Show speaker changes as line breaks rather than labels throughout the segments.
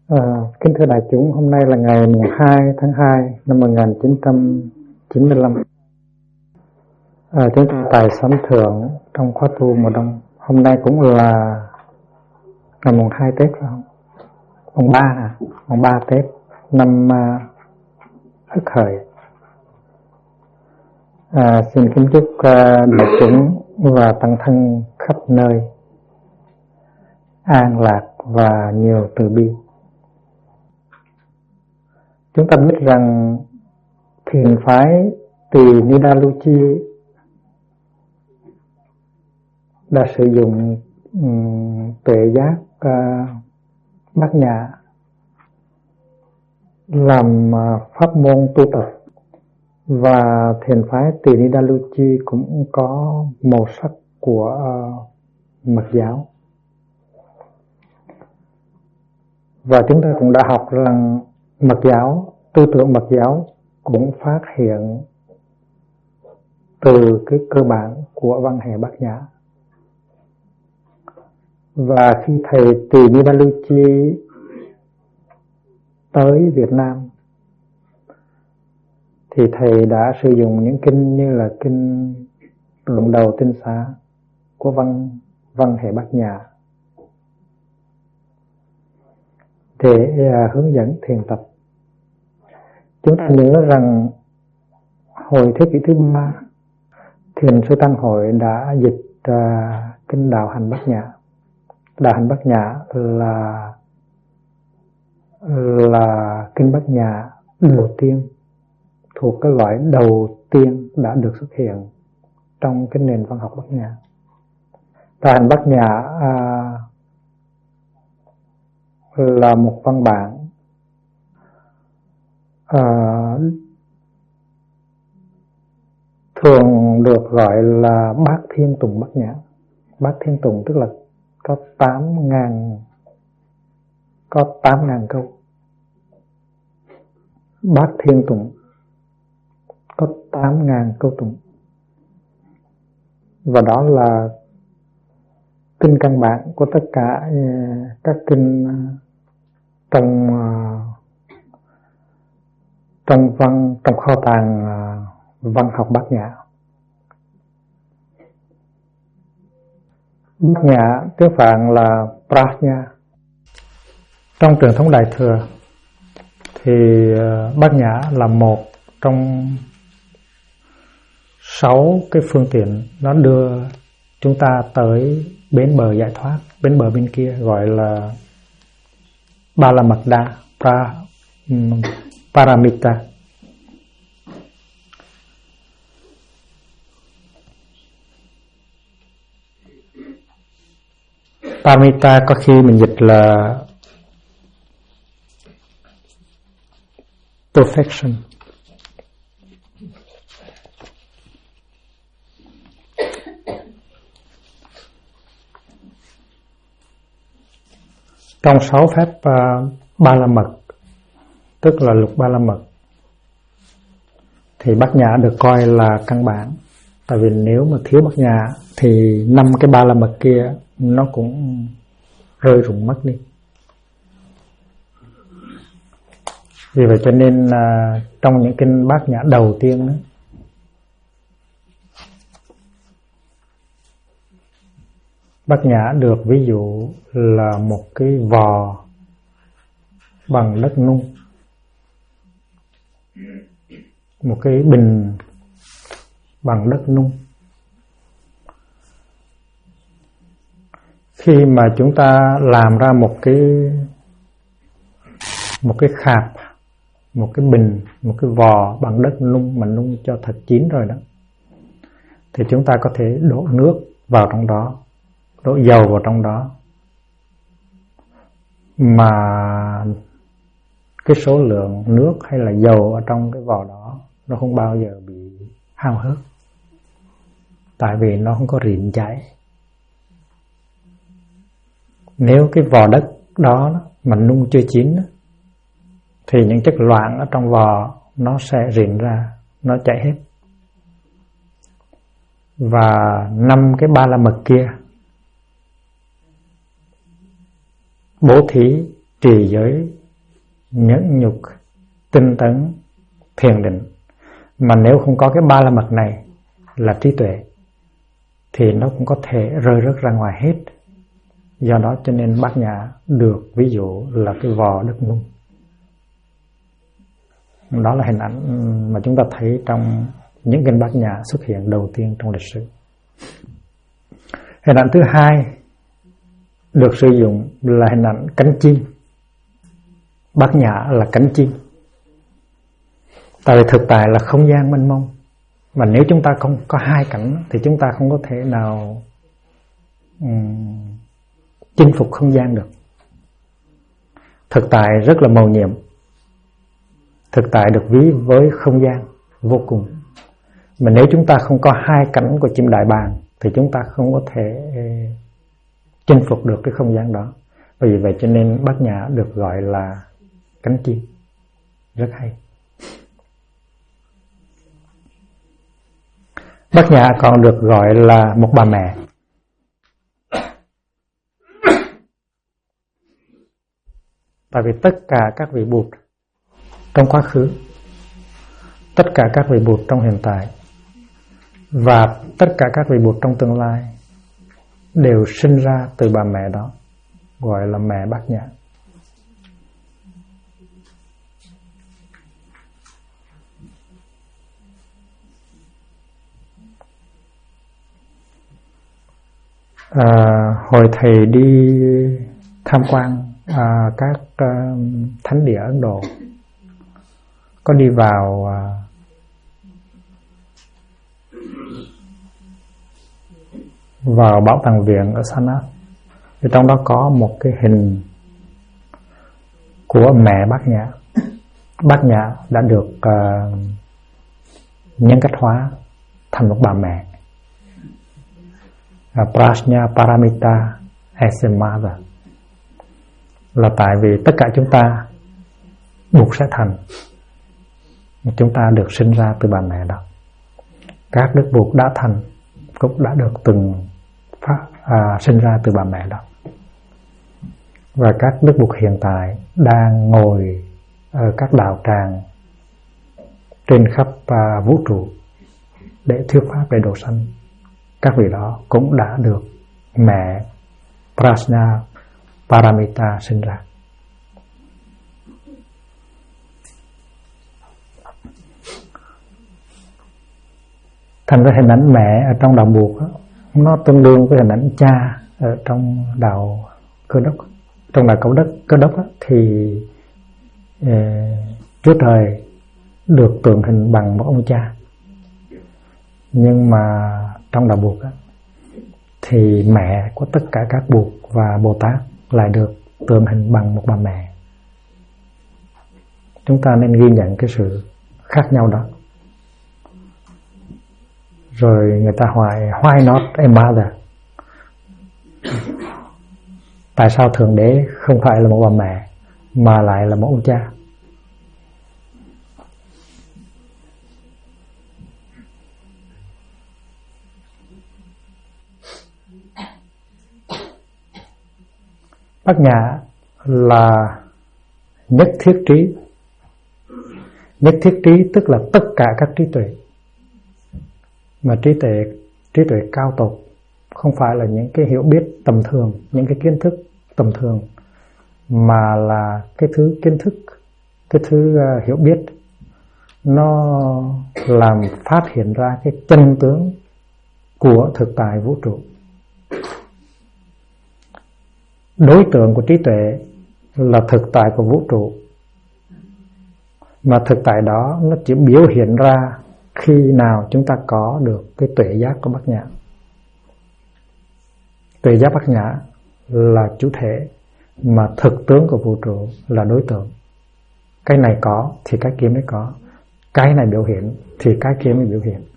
Kính thưa đại chúng, hôm nay là ngày 2 tháng 2 năm 1995. Chúng ta tại Sấm Thượng trong khóa tu mùa đông. Hôm nay cũng là ngày mùng 2 Tết phải không? Mùng 3 Tết năm Ất Hợi. Xin kính chúc đại chúng và tăng thân khắp nơi an lạc và nhiều từ bi. Chúng ta biết rằng thiền phái Tỳ Nidaluchi đã sử dụng tuệ giác Bát Nhã làm pháp môn tu tập, và thiền phái Tỳ Nidaluchi cũng có màu sắc của Mật giáo. Và chúng ta cũng đã học rằng Mật giáo, tư tưởng Mật giáo cũng phát hiện từ cái cơ bản của văn hệ Bát Nhã. Và khi thầy Tỳ Nidaluchi tới Việt Nam thì thầy đã sử dụng những kinh như là kinh Luận Đầu Tinh Xá của văn hệ Bát Nhã để hướng dẫn thiền tập. Chúng ta nhớ rằng hồi thế kỷ thứ 3, Thiền sư Tăng Hội đã dịch kinh Đạo Hành Bát Nhã. Đạo Hành Bát Nhã là kinh Bát Nhã đầu tiên, thuộc cái loại đầu tiên đã được xuất hiện trong cái nền văn học Bát Nhã. Đạo Hành Bát Nhã là một văn bản thường được gọi là Bát Thiên Tùng Bát Nhã. Bát Thiên Tùng tức là có 8.000 câu. Bát Thiên Tùng có 8.000 câu tụng. Và đó là kinh căn bản của tất cả các kinh trong kho tàng văn học Bát Nhã. Bát Nhã tiếng Phạn là Prajna. Trong truyền thống Đại Thừa thì Bát Nhã là một trong 6 cái phương tiện nó đưa chúng ta tới bến bờ giải thoát. Bến bờ bên kia gọi là Balamadda, Paramita. Paramita có khi mình dịch là perfection. Trong 6 phép Ba La Mật, tức là lục Ba La Mật, thì Bát Nhã được coi là căn bản. Tại vì nếu mà thiếu Bát Nhã thì 5 cái Ba La Mật kia nó cũng rơi rụng mất đi. Vì vậy cho nên trong những kinh Bát Nhã đầu tiên đó, Bát Nhã được ví dụ là một cái vò bằng đất nung, một cái bình bằng đất nung. Khi mà chúng ta làm ra một cái khạp, một cái bình, một cái vò bằng đất nung mà nung cho thật chín rồi đó, thì chúng ta có thể đổ nước vào trong đó, đổ dầu vào trong đó, mà cái số lượng nước hay là dầu ở trong cái vò đó nó không bao giờ bị hao hớt, tại vì nó không có rỉn chảy. Nếu cái vò đất đó mà nung chưa chín thì những chất loãng ở trong vò nó sẽ rỉn ra, nó chảy hết. Và 5 cái Ba La Mật kia, bố thí, trì giới, nhẫn nhục, tinh tấn, thiền định. Mà nếu không có cái ba la mật này là trí tuệ thì nó cũng có thể rơi rớt ra ngoài hết. Do đó cho nên Bát Nhã được ví dụ là cái vò đất nung. Đó là hình ảnh mà chúng ta thấy trong những kinh Bát Nhã xuất hiện đầu tiên trong lịch sử. Hình ảnh thứ hai được sử dụng là hình ảnh cánh chim. Bát Nhã là cánh chim. Tại vì thực tại là không gian mênh mông, mà nếu chúng ta không có hai cánh thì chúng ta không có thể nào chinh phục không gian được. Thực tại rất là mầu nhiệm. Thực tại được ví với không gian vô cùng. Mà nếu chúng ta không có hai cánh của chim đại bàng thì chúng ta không có thể chinh phục được cái không gian đó. Vì vậy cho nên Bát Nhã được gọi là cánh chim. Rất hay. Bát Nhã còn được gọi là một bà mẹ. Tại vì tất cả các vị Bụt trong quá khứ, tất cả các vị Bụt trong hiện tại và tất cả các vị Bụt trong tương lai đều sinh ra từ bà mẹ đó, gọi là mẹ Bát Nhã. Hồi thầy đi tham quan các thánh địa Ấn Độ, có đi vào bảo tàng viện ở Sanath, thì trong đó có một cái hình của mẹ Bát Nhã. Bát Nhã đã được nhân cách hóa thành một bà mẹ, Prajna Paramita as a mother, là tại vì tất cả chúng ta buộc sẽ thành, chúng ta được sinh ra từ bà mẹ đó. Các đức Bụt đã thành cũng đã được từng sinh ra từ bà mẹ đó. Và các đức Bụt hiện tại đang ngồi ở các đạo tràng trên khắp vũ trụ để thuyết pháp về độ sanh. Các vị đó cũng đã được mẹ Prajna Paramita sinh ra. Thành ra hình ảnh mẹ ở trong đạo Bụt đó, nó tương đương với hình ảnh cha ở trong đạo Cơ Đốc. Trong đạo Cơ Đốc đó, thì Chúa Trời được tượng hình bằng một ông cha. Nhưng mà trong đạo Bụt đó, thì mẹ của tất cả các Bụt và Bồ Tát lại được tượng hình bằng một bà mẹ. Chúng ta nên ghi nhận cái sự khác nhau đó. Rồi người ta hỏi why not a mother? Tại sao Thượng Đế không phải là một bà mẹ mà lại là một ông cha? Bát Nhã là nhất thiết trí. Nhất thiết trí tức là tất cả các trí tuệ. Mà trí tuệ cao tột không phải là những cái hiểu biết tầm thường, những cái kiến thức tầm thường, mà là cái thứ kiến thức, cái thứ hiểu biết nó làm phát hiện ra cái chân tướng của thực tại vũ trụ. Đối tượng của trí tuệ là thực tại của vũ trụ, mà thực tại đó nó chỉ biểu hiện ra khi nào chúng ta có được cái tuệ giác của Bát Nhã. Tuệ giác Bát Nhã là chủ thể, mà thực tướng của vũ trụ là đối tượng. Cái này có thì cái kia mới có, cái này biểu hiện thì cái kia mới biểu hiện.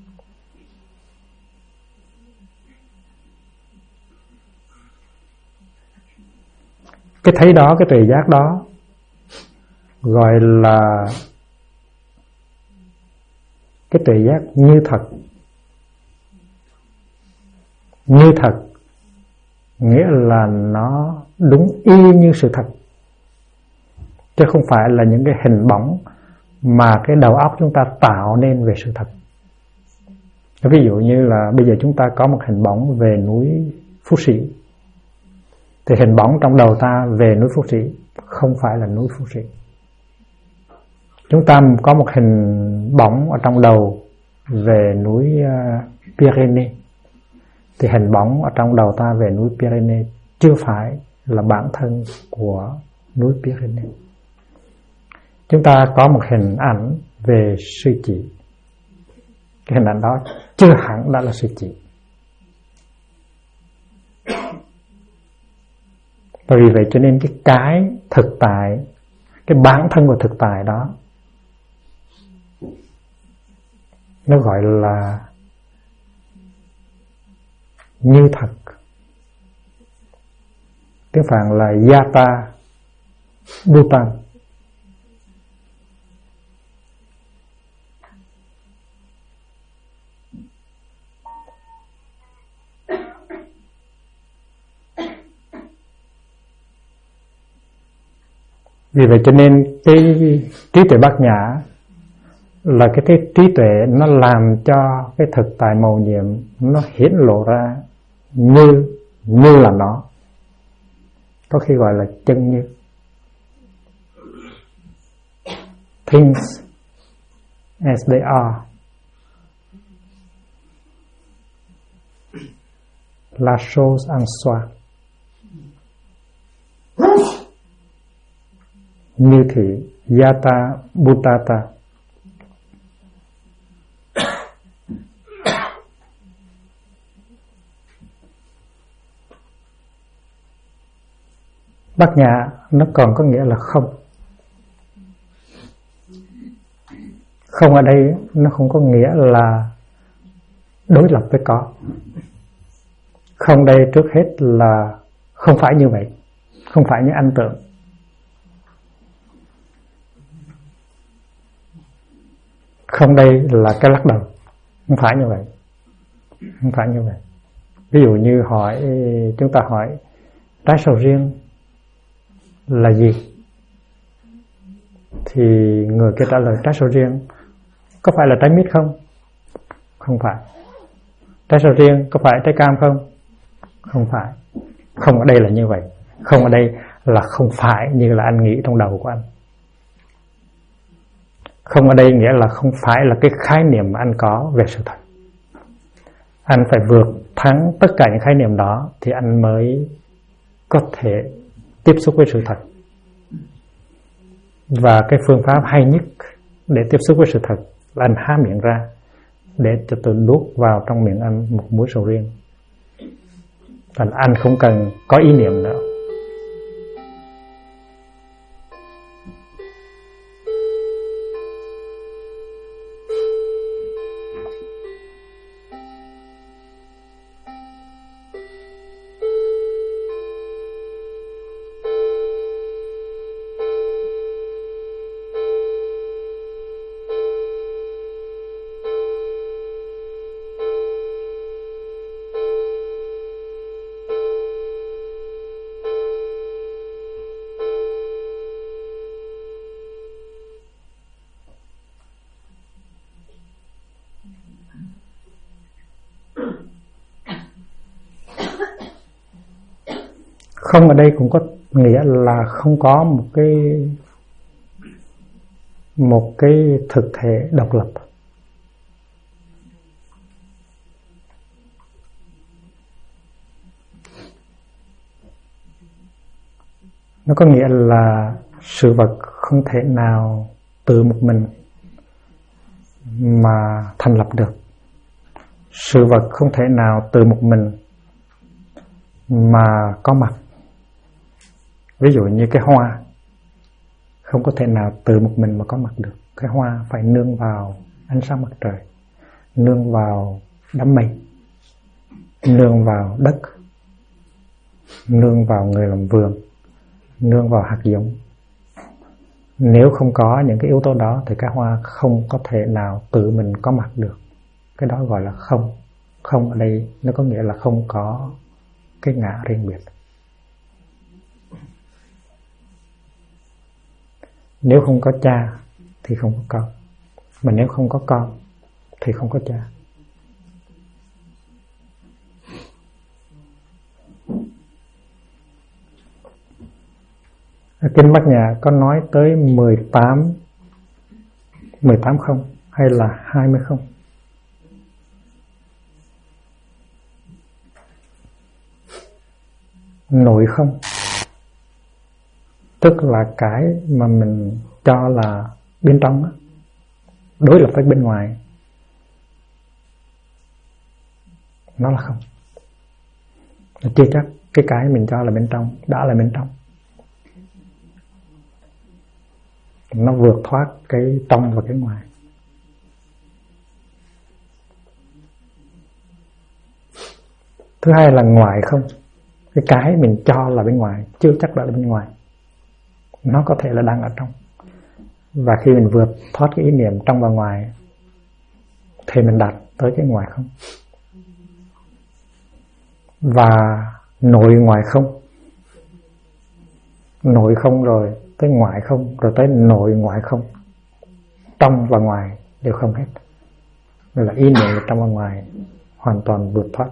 Cái thấy đó, cái tuệ giác đó gọi là cái tuệ giác như thật. Như thật nghĩa là nó đúng y như sự thật. chứ không phải là những cái hình bóng mà cái đầu óc chúng ta tạo nên về sự thật. Ví dụ như là bây giờ chúng ta có một hình bóng về núi Phú Sĩ, thì hình bóng trong đầu ta về núi Phú Sĩ không phải là núi Phú Sĩ. Chúng ta có một hình bóng ở trong đầu về núi Pyrénées, thì hình bóng ở trong đầu ta về núi Pyrénées chưa phải là bản thân của núi Pyrénées. Chúng ta có một hình ảnh về sư chỉ, cái hình ảnh đó chưa hẳn đã là sư chỉ. Và vì vậy cho nên cái thực tại, cái bản thân của thực tại đó, nó gọi là như thật. Tiếng Phạn là Yata Bhutan. Vì vậy cho nên cái trí tuệ Bát Nhã là cái trí tuệ nó làm cho cái thực tại mầu nhiệm nó hiển lộ ra như là nó, có khi gọi là chân như. Things as they are. La chose en soi. Như thị Yata Bhutata. Bát Nhã nó còn có nghĩa là không. Không ở đây nó không có nghĩa là đối lập với có. Không đây trước hết là không phải như vậy, không phải như anh tưởng. Không đây là cái lắc đầu, không phải như vậy, không phải như vậy. Ví dụ như chúng ta hỏi trái sầu riêng là gì, thì người kia trả lời trái sầu riêng có phải là trái mít không? Không phải. Trái sầu riêng có phải trái cam không? Không phải. Không ở đây là như vậy. Không ở đây là không phải như là anh nghĩ trong đầu của anh. Không ở đây nghĩa là không phải là cái khái niệm mà anh có về sự thật. Anh phải vượt thắng tất cả những khái niệm đó thì anh mới có thể tiếp xúc với sự thật. Và cái phương pháp hay nhất để tiếp xúc với sự thật là anh há miệng ra để cho tôi đút vào trong miệng anh một muỗng sầu riêng. Thành anh không cần có ý niệm nữa. Không ở đây cũng có nghĩa là không có một cái thực thể độc lập. Nó có nghĩa là sự vật không thể nào từ một mình mà thành lập được. Sự vật không thể nào từ một mình mà có mặt. Ví dụ như cái hoa không có thể nào từ một mình mà có mặt được. Cái hoa phải nương vào ánh sáng mặt trời, nương vào đám mây, nương vào đất, nương vào người làm vườn, nương vào hạt giống. Nếu không có những cái yếu tố đó thì cái hoa không có thể nào tự mình có mặt được. Cái đó gọi là không. Không ở đây nó có nghĩa là không có cái ngã riêng biệt. Nếu không có cha thì không có con, mà nếu không có con thì không có cha. Ở Kinh Bát Nhã có nói tới 18 không hay là 20 không? Nội không tức là cái mà mình cho là bên trong đó, đối lập với bên ngoài, nó là không. Chưa chắc cái mình cho là bên trong đã là bên trong. Nó vượt thoát cái trong và cái ngoài. Thứ hai là ngoài không. Cái mình cho là bên ngoài chưa chắc đã là bên ngoài, nó có thể là đang ở trong. Và khi mình vượt thoát cái ý niệm trong và ngoài thì mình đạt tới cái ngoài không. Và nội ngoài không, nội không rồi tới ngoại không, rồi tới nội ngoại không, trong và ngoài đều không hết. Đây là ý niệm trong và ngoài hoàn toàn vượt thoát.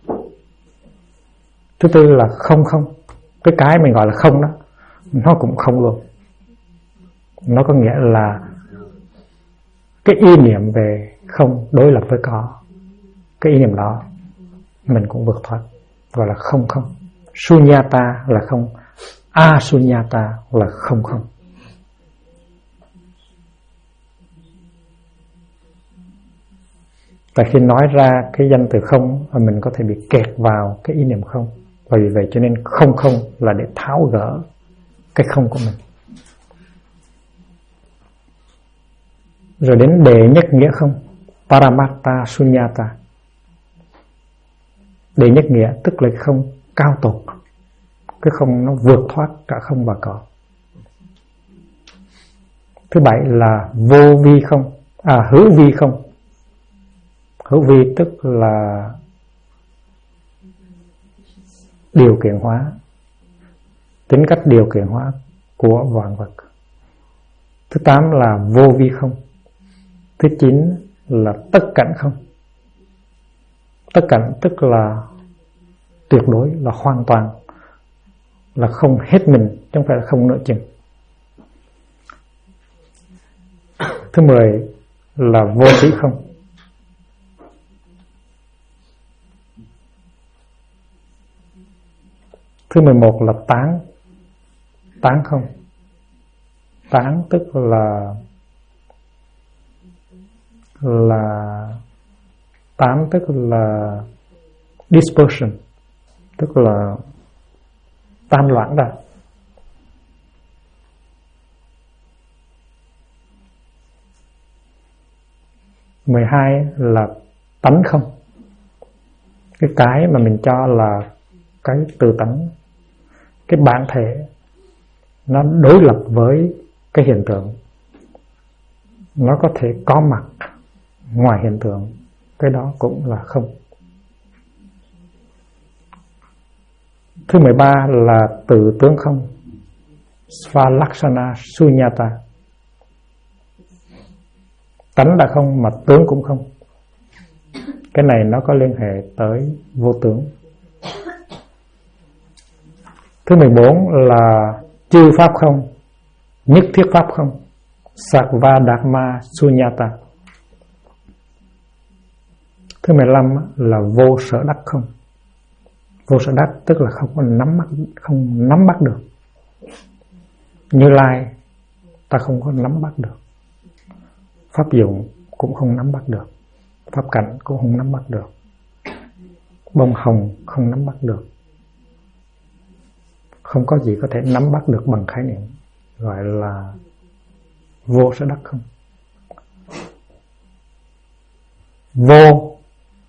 Thứ tư là không không. Cái mình gọi là không đó, nó cũng không luôn. Nó có nghĩa là cái ý niệm về không đối lập với có. Cái ý niệm đó mình cũng vượt thoát, gọi là không không. Sunyata là không, asunyata là không không. Và khi nói ra cái danh từ không, mình có thể bị kẹt vào cái ý niệm không. Và vì vậy cho nên không không là để tháo gỡ cái không của mình. Rồi đến đệ nhất nghĩa không, paramatta sunyata. Đệ nhất nghĩa tức là không cao tột, cái không nó vượt thoát cả không và có. Thứ bảy là vô vi không, hữu vi không. Hữu vi tức là điều kiện hóa, tính cách điều kiện hóa của vạn vật. Thứ 8 là vô vi không. Thứ 9 là tất cảnh không. Tất cảnh tức là tuyệt đối, là hoàn toàn, là không hết mình, chứ không phải là không nửa chừng. Thứ 10 là vô trí không. Thứ 11 là tán không. Tán tức là tán tức là dispersion, tức là tan loãng ra. Mười hai là tánh không. Cái mà mình cho là cái từ tánh, cái bản thể, nó đối lập với cái hiện tượng, nó có thể có mặt ngoài hiện tượng, cái đó cũng là không. Thứ 13 là tự tướng không, Svalakshana Sunyata. Tánh đã không mà tướng cũng không. Cái này nó có liên hệ tới vô tướng. Thứ 14 là chư pháp không, nhất thiết pháp không, Sattva Dhamma Sunyata. Thứ 15 là vô sở đắc không. Vô sở đắc tức là không nắm bắt được. Như Lai ta không có nắm bắt được, pháp dụng cũng không nắm bắt được, pháp cảnh cũng không nắm bắt được, bông hồng không nắm bắt được. Không có gì có thể nắm bắt được bằng khái niệm, gọi là vô sở đắc không. Vô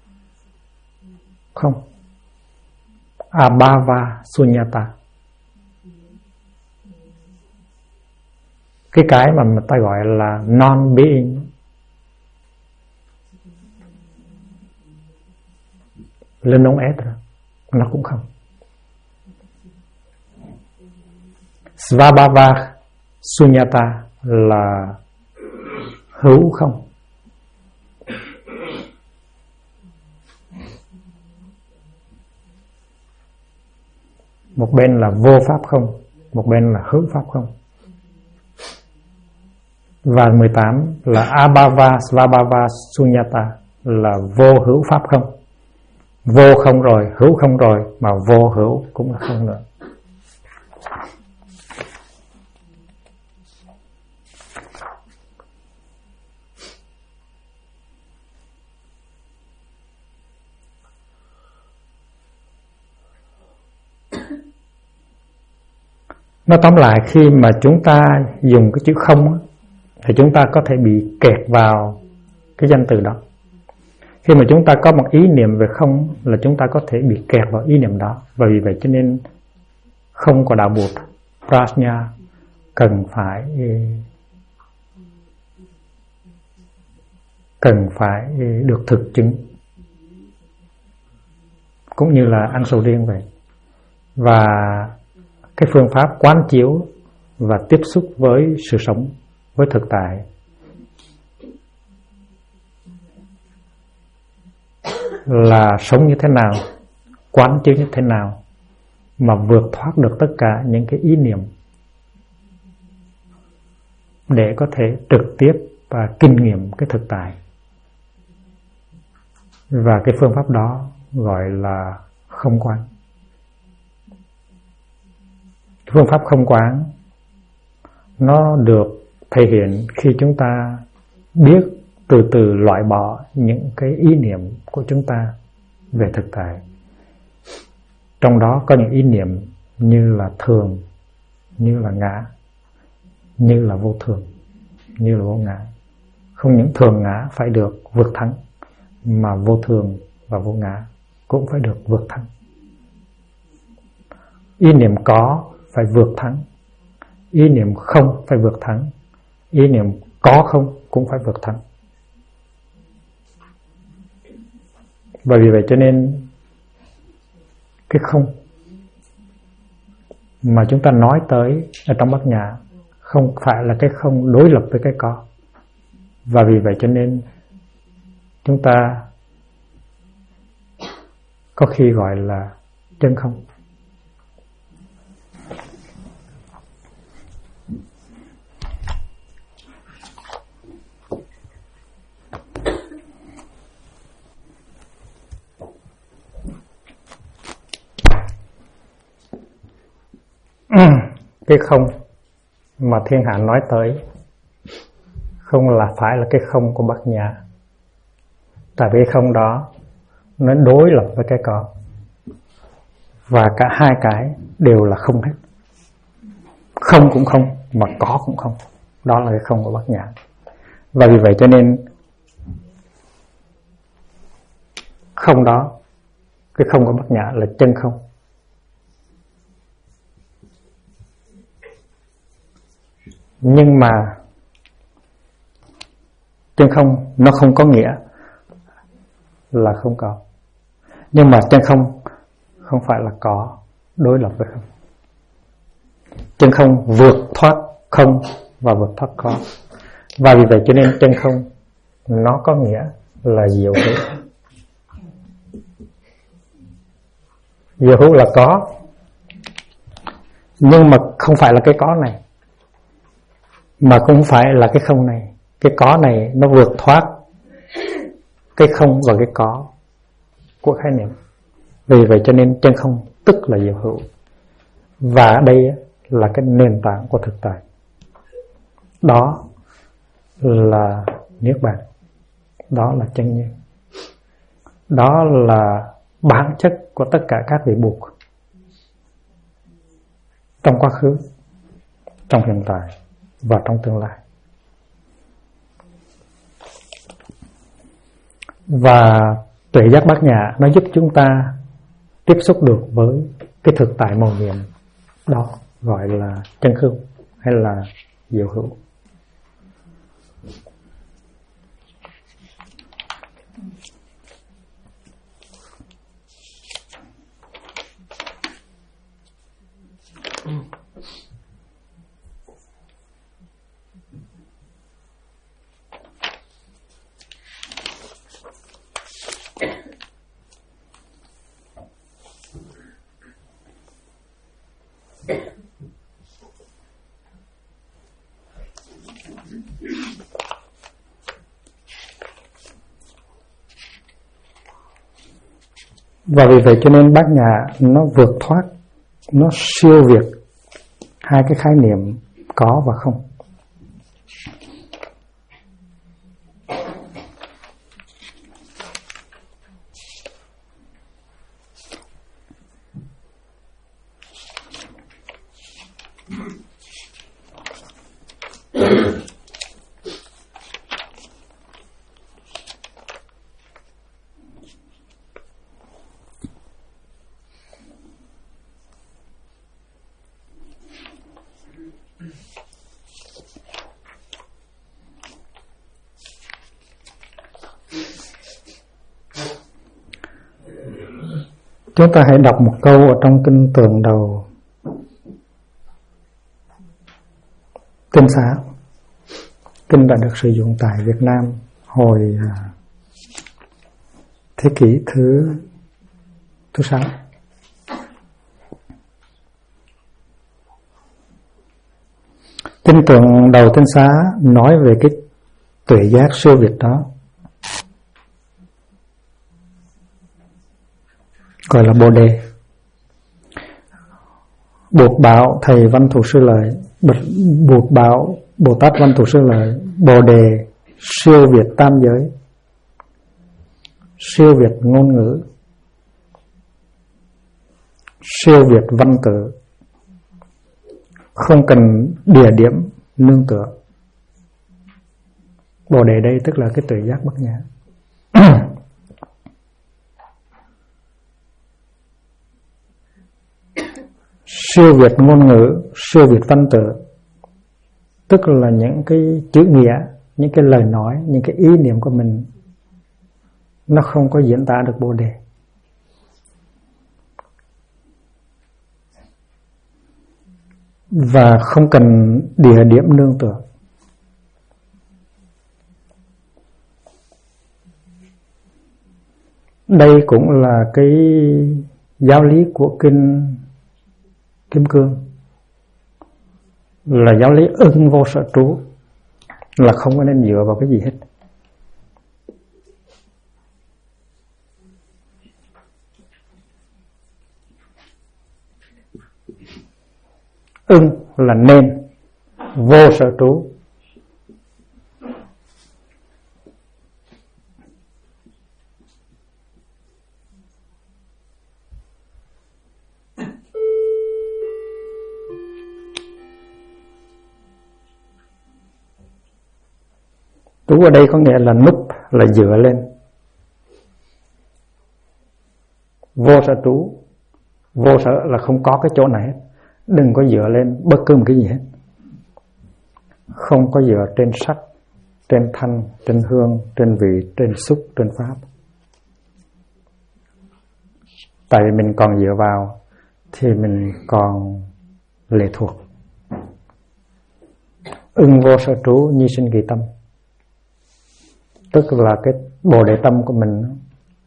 không, Abhava Sunyata. Cái mà người ta gọi là non-being, lên nông ép rồi, nó cũng không. Svabhava Sunyata là hữu không. Một bên là vô pháp không, một bên là hữu pháp không. Và 18 là Abhava Svabhava Sunyata, là vô hữu pháp không. Vô không rồi, hữu không rồi, mà vô hữu cũng là không nữa. Nói tóm lại, khi mà chúng ta dùng cái chữ không thì chúng ta có thể bị kẹt vào cái danh từ đó. Khi mà chúng ta có một ý niệm về không là chúng ta có thể bị kẹt vào ý niệm đó. Và vì vậy cho nên không có đạo buộc prajna cần phải được thực chứng, cũng như là ăn sầu riêng vậy. Và cái phương pháp quán chiếu và tiếp xúc với sự sống, với thực tại là sống như thế nào, quán chiếu như thế nào mà vượt thoát được tất cả những cái ý niệm để có thể trực tiếp và kinh nghiệm cái thực tại. Và cái phương pháp đó gọi là không quán. Phương pháp không quán nó được thể hiện khi chúng ta biết từ từ loại bỏ những cái ý niệm của chúng ta về thực tại. Trong đó có những ý niệm như là thường, như là ngã, như là vô thường, như là vô ngã. Không những thường ngã phải được vượt thắng, mà vô thường và vô ngã cũng phải được vượt thắng. Ý niệm có phải vượt thắng, ý niệm không phải vượt thắng, ý niệm có không cũng phải vượt thắng. Và vì vậy cho nên cái không mà chúng ta nói tới ở trong Bát Nhã không phải là cái không đối lập với cái có. Và vì vậy cho nên chúng ta có khi gọi là chân không. Cái không mà Thiên Hạ nói tới không là phải là cái không của Bát Nhã. Tại vì không đó nó đối lập với cái có, và cả hai cái đều là không hết. Không cũng không mà có cũng không. Đó là cái không của Bát Nhã. Và vì vậy cho nên không đó, cái không của Bát Nhã là chân không. Nhưng mà chân không nó không có nghĩa là không có. Nhưng mà chân không không phải là có đối lập với không. Chân không vượt thoát không và vượt thoát có. Và vì vậy cho nên chân không nó có nghĩa là diệu hữu. Diệu hữu là có, nhưng mà không phải là cái có này, mà không phải là cái không này. Cái có này nó vượt thoát cái không và cái có của khái niệm. Vì vậy cho nên chân không tức là diệu hữu. Và đây là cái nền tảng của thực tại. Đó là niết bàn. Đó là chân nhiên. Đó là bản chất của tất cả các vị buộc trong quá khứ, trong hiện tại và trong tương lai. Và tuệ giác Bát Nhã nó giúp chúng ta tiếp xúc được với cái thực tại mầu nhiệm. Đó gọi là chân không hay là diệu hữu. Và vì vậy cho nên Bát Nhã nó vượt thoát, nó siêu việt hai cái khái niệm có và không. Chúng ta hãy đọc một câu ở trong kinh tường đầu Tinh Xá. Kinh đã được sử dụng tại Việt Nam hồi thế kỷ thứ 6. Kinh tường đầu Tinh Xá nói về cái tuệ giác siêu việt đó, gọi là Bồ Đề. Buộc bảo thầy Văn Thù Sư Lợi, buộc bảo Bồ Tát Văn Thù Sư Lợi, Bồ Đề siêu việt tam giới, siêu việt ngôn ngữ, siêu việt văn tự, không cần địa điểm nương tựa. Bồ Đề đây tức là cái tuệ giác Bát Nhã. Siêu việt ngôn ngữ, siêu việt văn tự, tức là những cái chữ nghĩa, những cái lời nói, những cái ý niệm của mình nó không có diễn tả được Bồ Đề. Và không cần địa điểm nương tựa. Đây cũng là cái giáo lý của kinh Kim Cương, là giáo lý ưng vô sở trú, là không có nên dựa vào cái gì hết. Ưng là nên, vô sở trú. Trú ở đây có nghĩa là núp, là dựa lên. Vô sở trú, vô sở là không có cái chỗ này hết. Đừng có dựa lên bất cứ một cái gì hết. Không có dựa trên sắc, trên thanh, trên hương, trên vị, trên xúc, trên pháp. Tại vì mình còn dựa vào thì mình còn lệ thuộc. Ưng vô sở trú, nhi sinh kỳ tâm, tức là cái bồ đề tâm của mình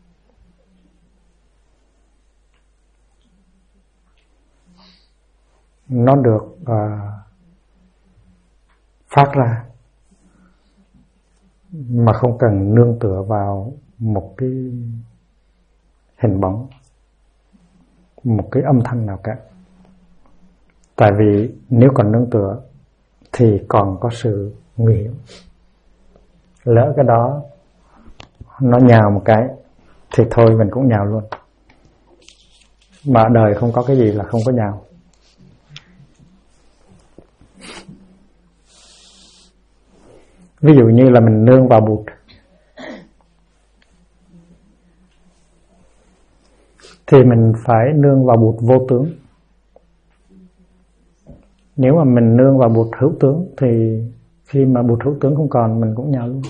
nó được phát ra mà không cần nương tựa vào một cái hình bóng, một cái âm thanh nào cả. Tại vì nếu còn nương tựa thì còn có sự nguy hiểm. Lỡ cái đó nó nhào một cái thì thôi mình cũng nhào luôn. Mà đời không có cái gì là không có nhào. Ví dụ như là mình nương vào bụt thì mình phải nương vào bụt vô tướng. Nếu mà mình nương vào bụt hữu tướng thì khi mà bụt hữu tướng không còn, mình cũng nhào luôn.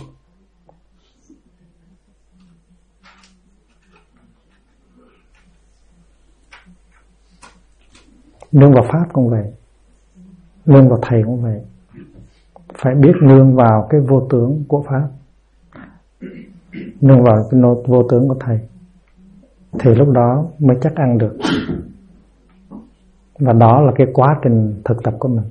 Nương vào pháp cũng vậy, nương vào thầy cũng vậy. Phải biết nương vào cái vô tướng của pháp, nương vào cái vô tướng của thầy, thì lúc đó mới chắc ăn được. Và đó là cái quá trình thực tập của mình.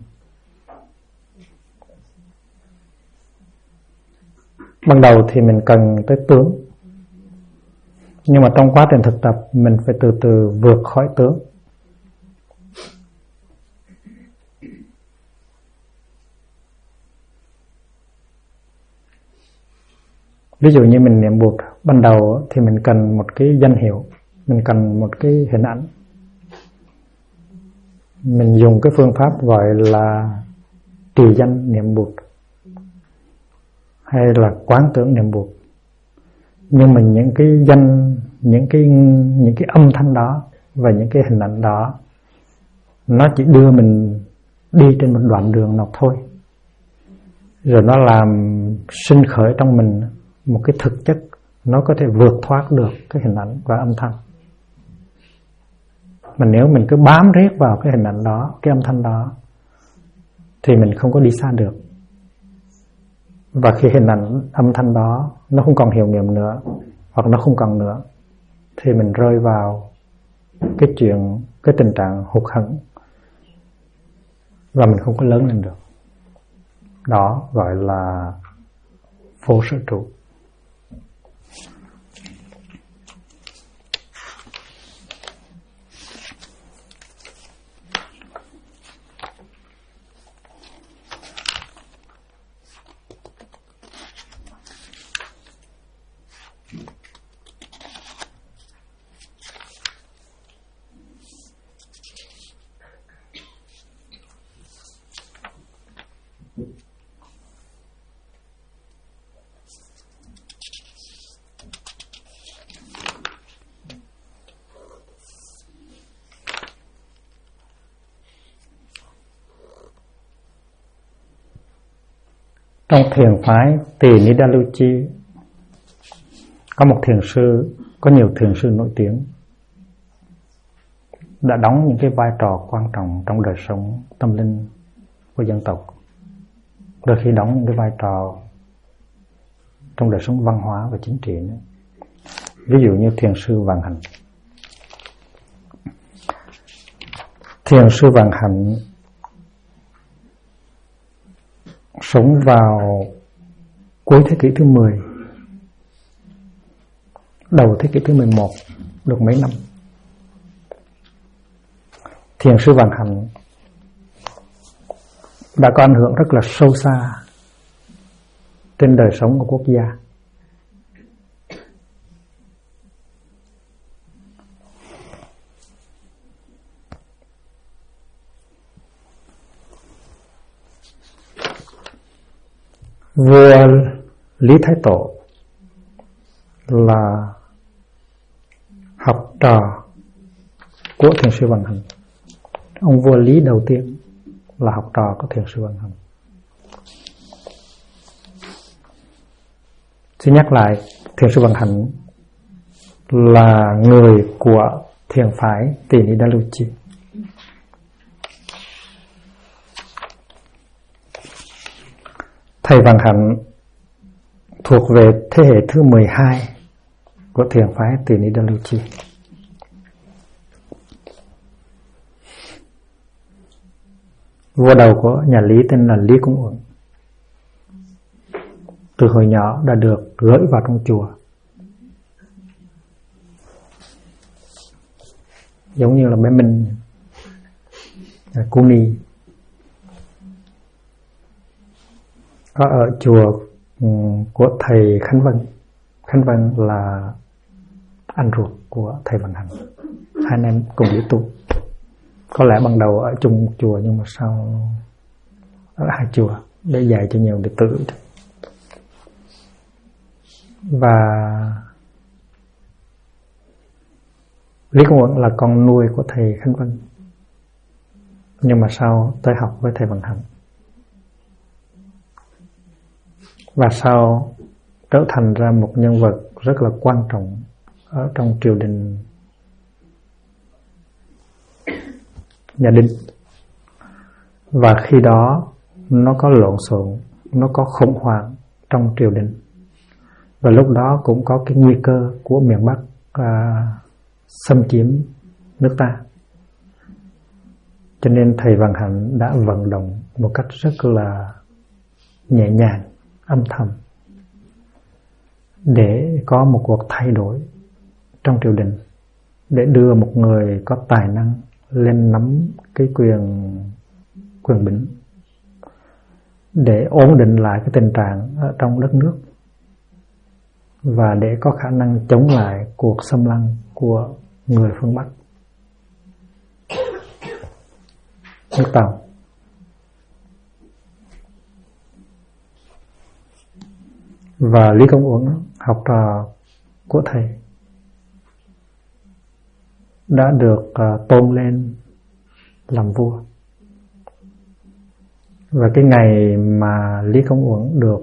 Ban đầu thì mình cần tới tướng, Nhưng mà trong quá trình thực tập mình phải từ từ vượt khỏi tướng. Ví dụ như mình niệm Bụt ban đầu thì mình cần một cái danh hiệu, mình cần một cái hình ảnh. Mình dùng cái phương pháp gọi là trì danh niệm Bụt hay là quán tưởng niệm Bụt. Nhưng mà những cái danh, những cái âm thanh đó và những cái hình ảnh đó nó chỉ đưa mình đi trên một đoạn đường nào thôi. Rồi nó làm sinh khởi trong mình một cái thực chất, nó có thể vượt thoát được cái hình ảnh và âm thanh. Mà nếu mình cứ bám riết vào cái hình ảnh đó, cái âm thanh đó, thì mình không có đi xa được. Và khi hình ảnh âm thanh đó nó không còn hiệu nghiệm nữa, hoặc nó không còn nữa, thì mình rơi vào cái tình trạng hụt hẫng và mình không có lớn lên được. Đó gọi là vô sở trụ. Trong thiền phái Tỳ Nidaluchi có một thiền sư, có nhiều thiền sư nổi tiếng đã đóng những cái vai trò quan trọng trong đời sống tâm linh của dân tộc, đôi khi đóng những cái vai trò trong đời sống văn hóa và chính trị nữa. Ví dụ như thiền sư Vạn Hạnh. Thiền sư Vạn Hạnh sống vào cuối thế kỷ thứ 10, đầu thế kỷ thứ 11, được mấy năm. Thiền sư Vạn Hạnh đã có ảnh hưởng rất là sâu xa trên đời sống của quốc gia. Vua Lý Thái Tổ là học trò của thiền sư Vạn Hạnh. Ông vua Lý đầu tiên là học trò của thiền sư Vạn Hạnh. Xin nhắc lại, thiền sư Vạn Hạnh là người của thiền phái Tỳ Nidaluchi. Thầy Vạn Hạnh thuộc về thế hệ thứ 12 của thiền phái Tỳ Nidaluchi. Vua đầu của nhà Lý tên là Lý Công Uẩn. Từ hồi nhỏ đã được gửi vào trong chùa, giống như là bé Minh, cô Ni. Có ở chùa của thầy Khánh Vân. Khánh Vân là anh ruột của thầy Vạn Hạnh. Hai anh em cùng đi tu. Có lẽ ban đầu ở chung chùa, nhưng mà sau ở hai chùa để dạy cho nhiều đệ tử. Và Lý Công Uẩn là con nuôi của thầy Khánh Vân, nhưng mà sau tới học với thầy Vạn Hạnh, và sau trở thành ra một nhân vật rất là quan trọng ở trong triều đình nhà Đinh. Và khi đó nó có lộn xộn, nó có khủng hoảng trong triều đình, và lúc đó cũng có cái nguy cơ của miền Bắc xâm chiếm nước ta. Cho nên thầy Vạn Hạnh đã vận động một cách rất là nhẹ nhàng, âm thầm, để có một cuộc thay đổi trong triều đình để đưa một người có tài năng lên nắm cái quyền bính để ổn định lại cái tình trạng ở trong đất nước và để có khả năng chống lại cuộc xâm lăng của người phương Bắc, nước Tàu. Và Lý Công Uẩn, học trò của thầy, đã được tôn lên làm vua. Và cái ngày mà Lý Công Uẩn được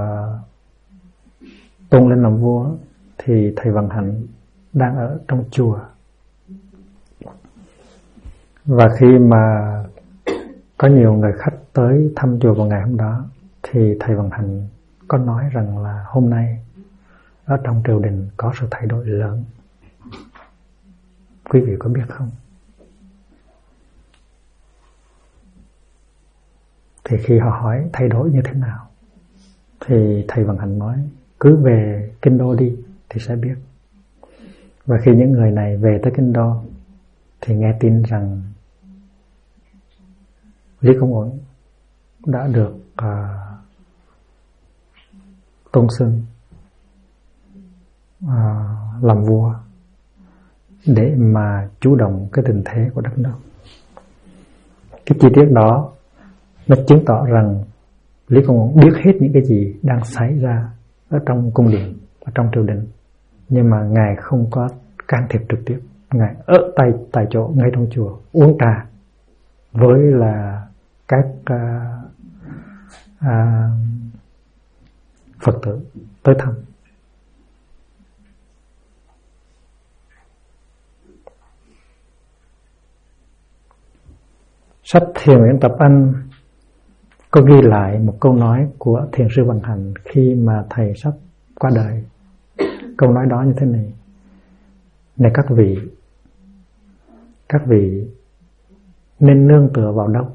tôn lên làm vua thì thầy Vạn Hạnh đang ở trong chùa. Và khi mà có nhiều người khách tới thăm chùa vào ngày hôm đó thì thầy Vạn Hạnh có nói rằng là hôm nay ở trong triều đình có sự thay đổi lớn. Quý vị có biết không? Thì khi họ hỏi thay đổi như thế nào thì thầy Vạn Hạnh nói cứ về Kinh Đô đi thì sẽ biết. Và khi những người này về tới Kinh Đô thì nghe tin rằng Lý Công Uẩn đã được tôn xưng làm vua để mà chủ động cái tình thế của đất nước. Cái chi tiết đó nó chứng tỏ rằng Lý Công Uẩn biết hết những cái gì đang xảy ra ở trong cung điện, ở trong triều đình, nhưng mà Ngài không có can thiệp trực tiếp. Ngài ở tại chỗ ngay trong chùa uống trà với là các Phật tử tới thăm. Sách Thiền Nguyện Tập Anh có ghi lại một câu nói của Thiền sư Vạn Hạnh khi mà thầy sắp qua đời. Câu nói đó như thế này: này các vị nên nương tựa vào đâu?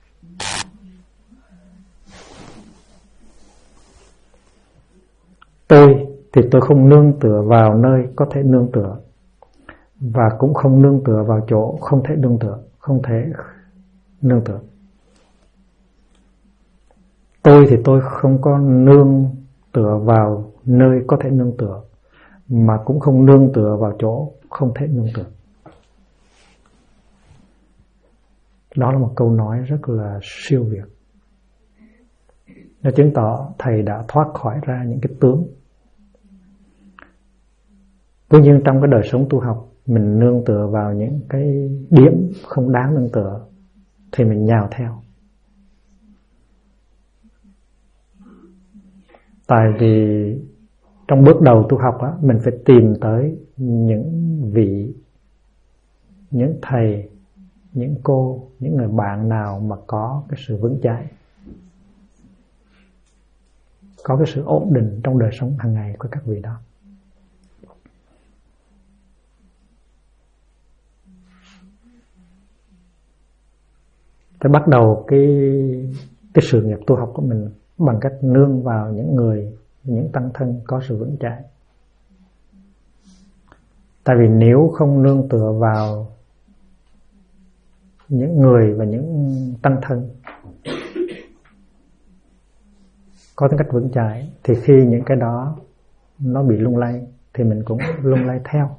Tôi thì tôi không nương tựa vào nơi có thể nương tựa, và cũng không nương tựa vào chỗ không thể nương tựa, không thể nương tựa. Tôi thì tôi không có nương tựa vào nơi có thể nương tựa, mà cũng không nương tựa vào chỗ không thể nương tựa. Đó là một câu nói rất là siêu việt. Nó chứng tỏ thầy đã thoát khỏi ra những cái tướng. Tuy nhiên trong cái đời sống tu học, mình nương tựa vào những cái điểm không đáng nương tựa thì mình nhào theo. Tại vì trong bước đầu tu học á, mình phải tìm tới những vị, những thầy, những cô, những người bạn nào mà có cái sự vững chãi, có cái sự ổn định trong đời sống hàng ngày của các vị đó. Phải bắt đầu cái sự nghiệp tu học của mình bằng cách nương vào những người, những tăng thân có sự vững chãi. Tại vì nếu không nương tựa vào những người và những tăng thân có tính cách vững chãi thì khi những cái đó nó bị lung lay thì mình cũng lung lay theo.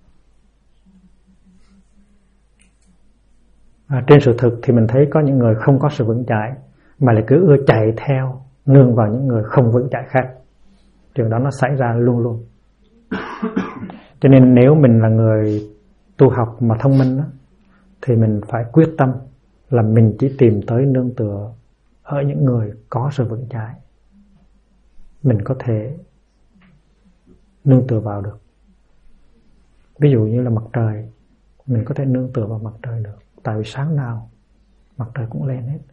Trên sự thực thì mình thấy có những người không có sự vững chãi mà lại cứ ưa chạy theo nương vào những người không vững chãi khác. Điều đó nó xảy ra luôn luôn. Cho nên nếu mình là người tu học mà thông minh đó, thì mình phải quyết tâm là mình chỉ tìm tới nương tựa ở những người có sự vững chãi, mình có thể nương tựa vào được. Ví dụ như là mặt trời, mình có thể nương tựa vào mặt trời được. Tại vì sáng nào mặt trời cũng lên hết.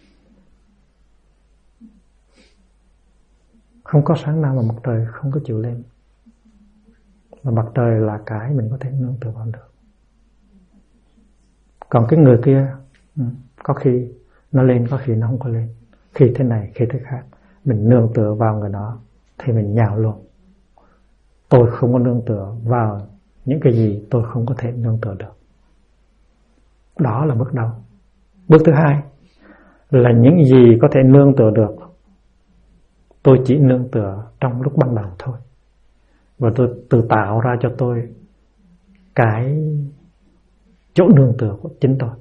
Không có sáng nào mà mặt trời không có chịu lên. Và mặt trời là cái mình có thể nương tựa vào được. Còn cái người kia có khi nó lên, có khi nó không có lên. Khi thế này, khi thế khác. Mình nương tựa vào người đó thì mình nhào luôn. Tôi không có nương tựa vào những cái gì tôi không có thể nương tựa được. Đó là bước đầu. Bước thứ hai là những gì có thể nương tựa được, tôi chỉ nương tựa trong lúc ban đầu thôi. Và tôi tự tạo ra cho tôi cái chỗ nương tựa của chính tôi.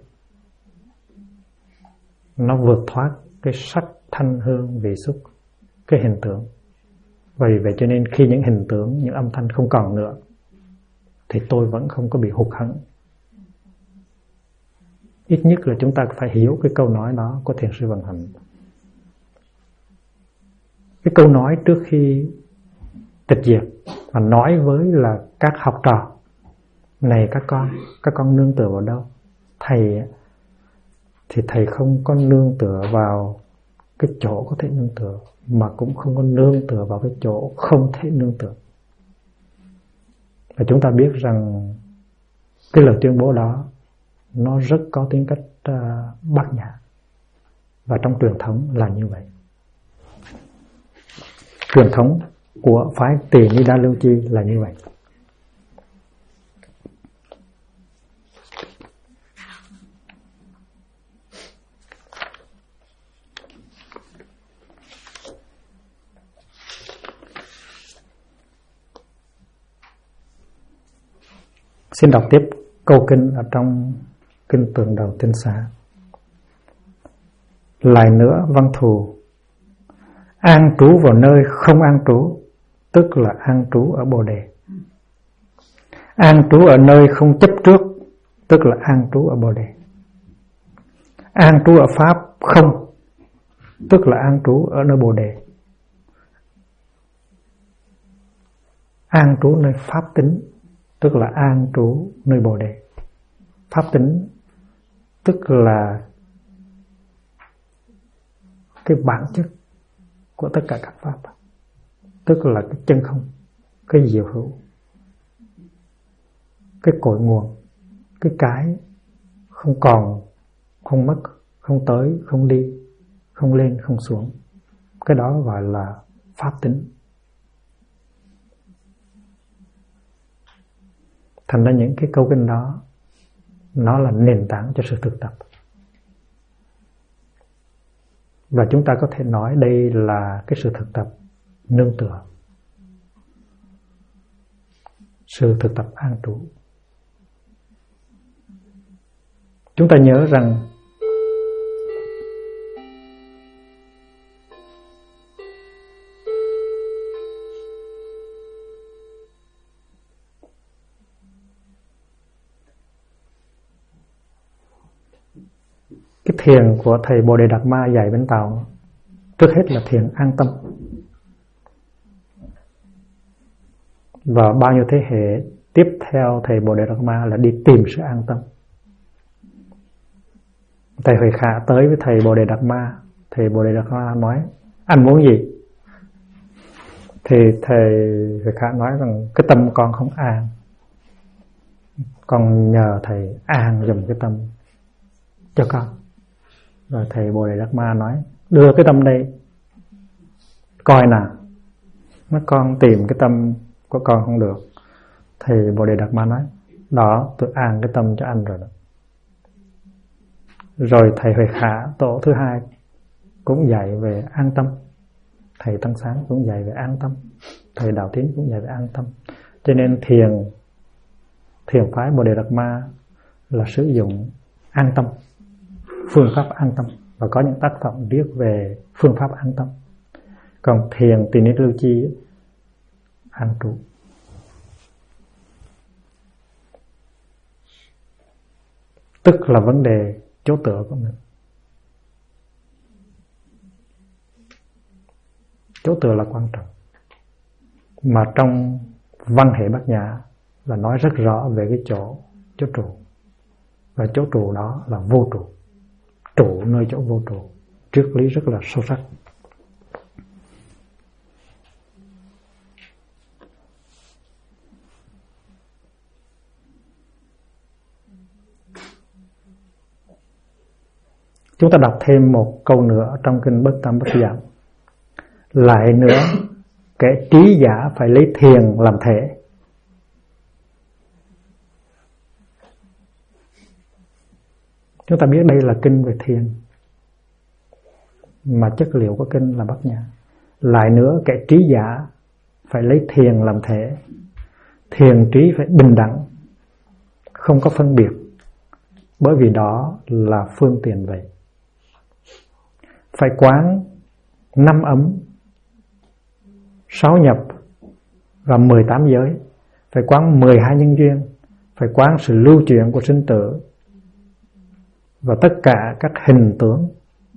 Nó vượt thoát cái sắc, thanh, hương, vị, xúc, cái hình tượng. Vì vậy cho nên khi những hình tượng, những âm thanh không còn nữa, thì tôi vẫn không có bị hụt hẫng. Ít nhất là chúng ta phải hiểu cái câu nói đó của Thiền sư Vận Hạnh. Cái câu nói trước khi tịch diệt mà nói với là các học trò: này các con nương tựa vào đâu? Thầy thì thầy không có nương tựa vào cái chỗ có thể nương tựa, mà cũng không có nương tựa vào cái chỗ không thể nương tựa. Và chúng ta biết rằng cái lời tuyên bố đó nó rất có tính cách bát nhã, và trong truyền thống là như vậy. Truyền thống của phái Tỳ Ni Đa Lưu Chi là như vậy. Xin đọc tiếp câu kinh ở trong kinh Tượng Đầu Tinh Xá. Lại nữa văn thù: an trú vào nơi không an trú, tức là an trú ở Bồ Đề. An trú ở nơi không chấp trước, tức là an trú ở Bồ Đề. An trú ở Pháp không, tức là an trú ở nơi Bồ Đề. An trú nơi Pháp tính, tức là an trú nơi Bồ Đề. Pháp tính tức là cái bản chất của tất cả các pháp, tức là cái chân không, cái diệu hữu, cái cội nguồn, cái không còn, không mất, không tới, không đi, không lên, không xuống. Cái đó gọi là pháp tính. Thành ra những cái câu kinh đó nó là nền tảng cho sự thực tập. Và chúng ta có thể nói đây là cái sự thực tập nương tựa, sự thực tập an trú. Chúng ta nhớ rằng cái thiền của thầy Bồ Đề Đạt Ma dạy bên Tàu, trước hết là thiền an tâm. Và bao nhiêu thế hệ tiếp theo thầy Bồ Đề Đạt Ma là đi tìm sự an tâm. Thầy Huệ Khả tới với thầy Bồ Đề Đạt Ma, thầy Bồ Đề Đạt Ma nói: anh muốn gì? Thì thầy Huệ Khả nói rằng cái tâm con không an, con nhờ thầy an giùm cái tâm cho con. Rồi thầy Bồ Đề Đạt Ma nói: đưa cái tâm đây coi nào. Nó con tìm cái tâm của con không được. Thầy Bồ Đề Đạt Ma nói: đó, tôi an cái tâm cho anh rồi đó. Rồi thầy Huệ Khả tổ thứ hai cũng dạy về an tâm. Thầy Tăng Sáng cũng dạy về an tâm. Thầy Đạo Tiến cũng dạy về an tâm. Cho nên thiền phái Bồ Đề Đạt Ma là sử dụng an tâm, phương pháp an tâm, và có những tác phẩm viết về phương pháp an tâm. Còn thiền Tỳ Ni Lưu Chi an trú. Tức là vấn đề chỗ tựa của mình. Chỗ tựa là quan trọng, mà trong văn hệ Bát Nhã là nói rất rõ về cái chỗ trụ. Và chỗ trụ đó là vô trụ. Trụ nơi chỗ vô trụ, triết lý rất là sâu sắc. Chúng ta đọc thêm một câu nữa trong kinh Bất Tam Bất Giảm. Lại nữa, kẻ trí giả phải lấy thiền làm thể. Chúng ta biết đây là kinh về thiền, mà chất liệu của kinh là Bát Nhã. Lại nữa, kẻ trí giả phải lấy thiền làm thể. Thiền trí phải bình đẳng, không có phân biệt, bởi vì đó là phương tiện vậy. Phải quán 5 ấm, 6 nhập và 18 giới. Phải quán 12 nhân duyên. Phải quán sự lưu chuyển của sinh tử, và tất cả các hình tướng,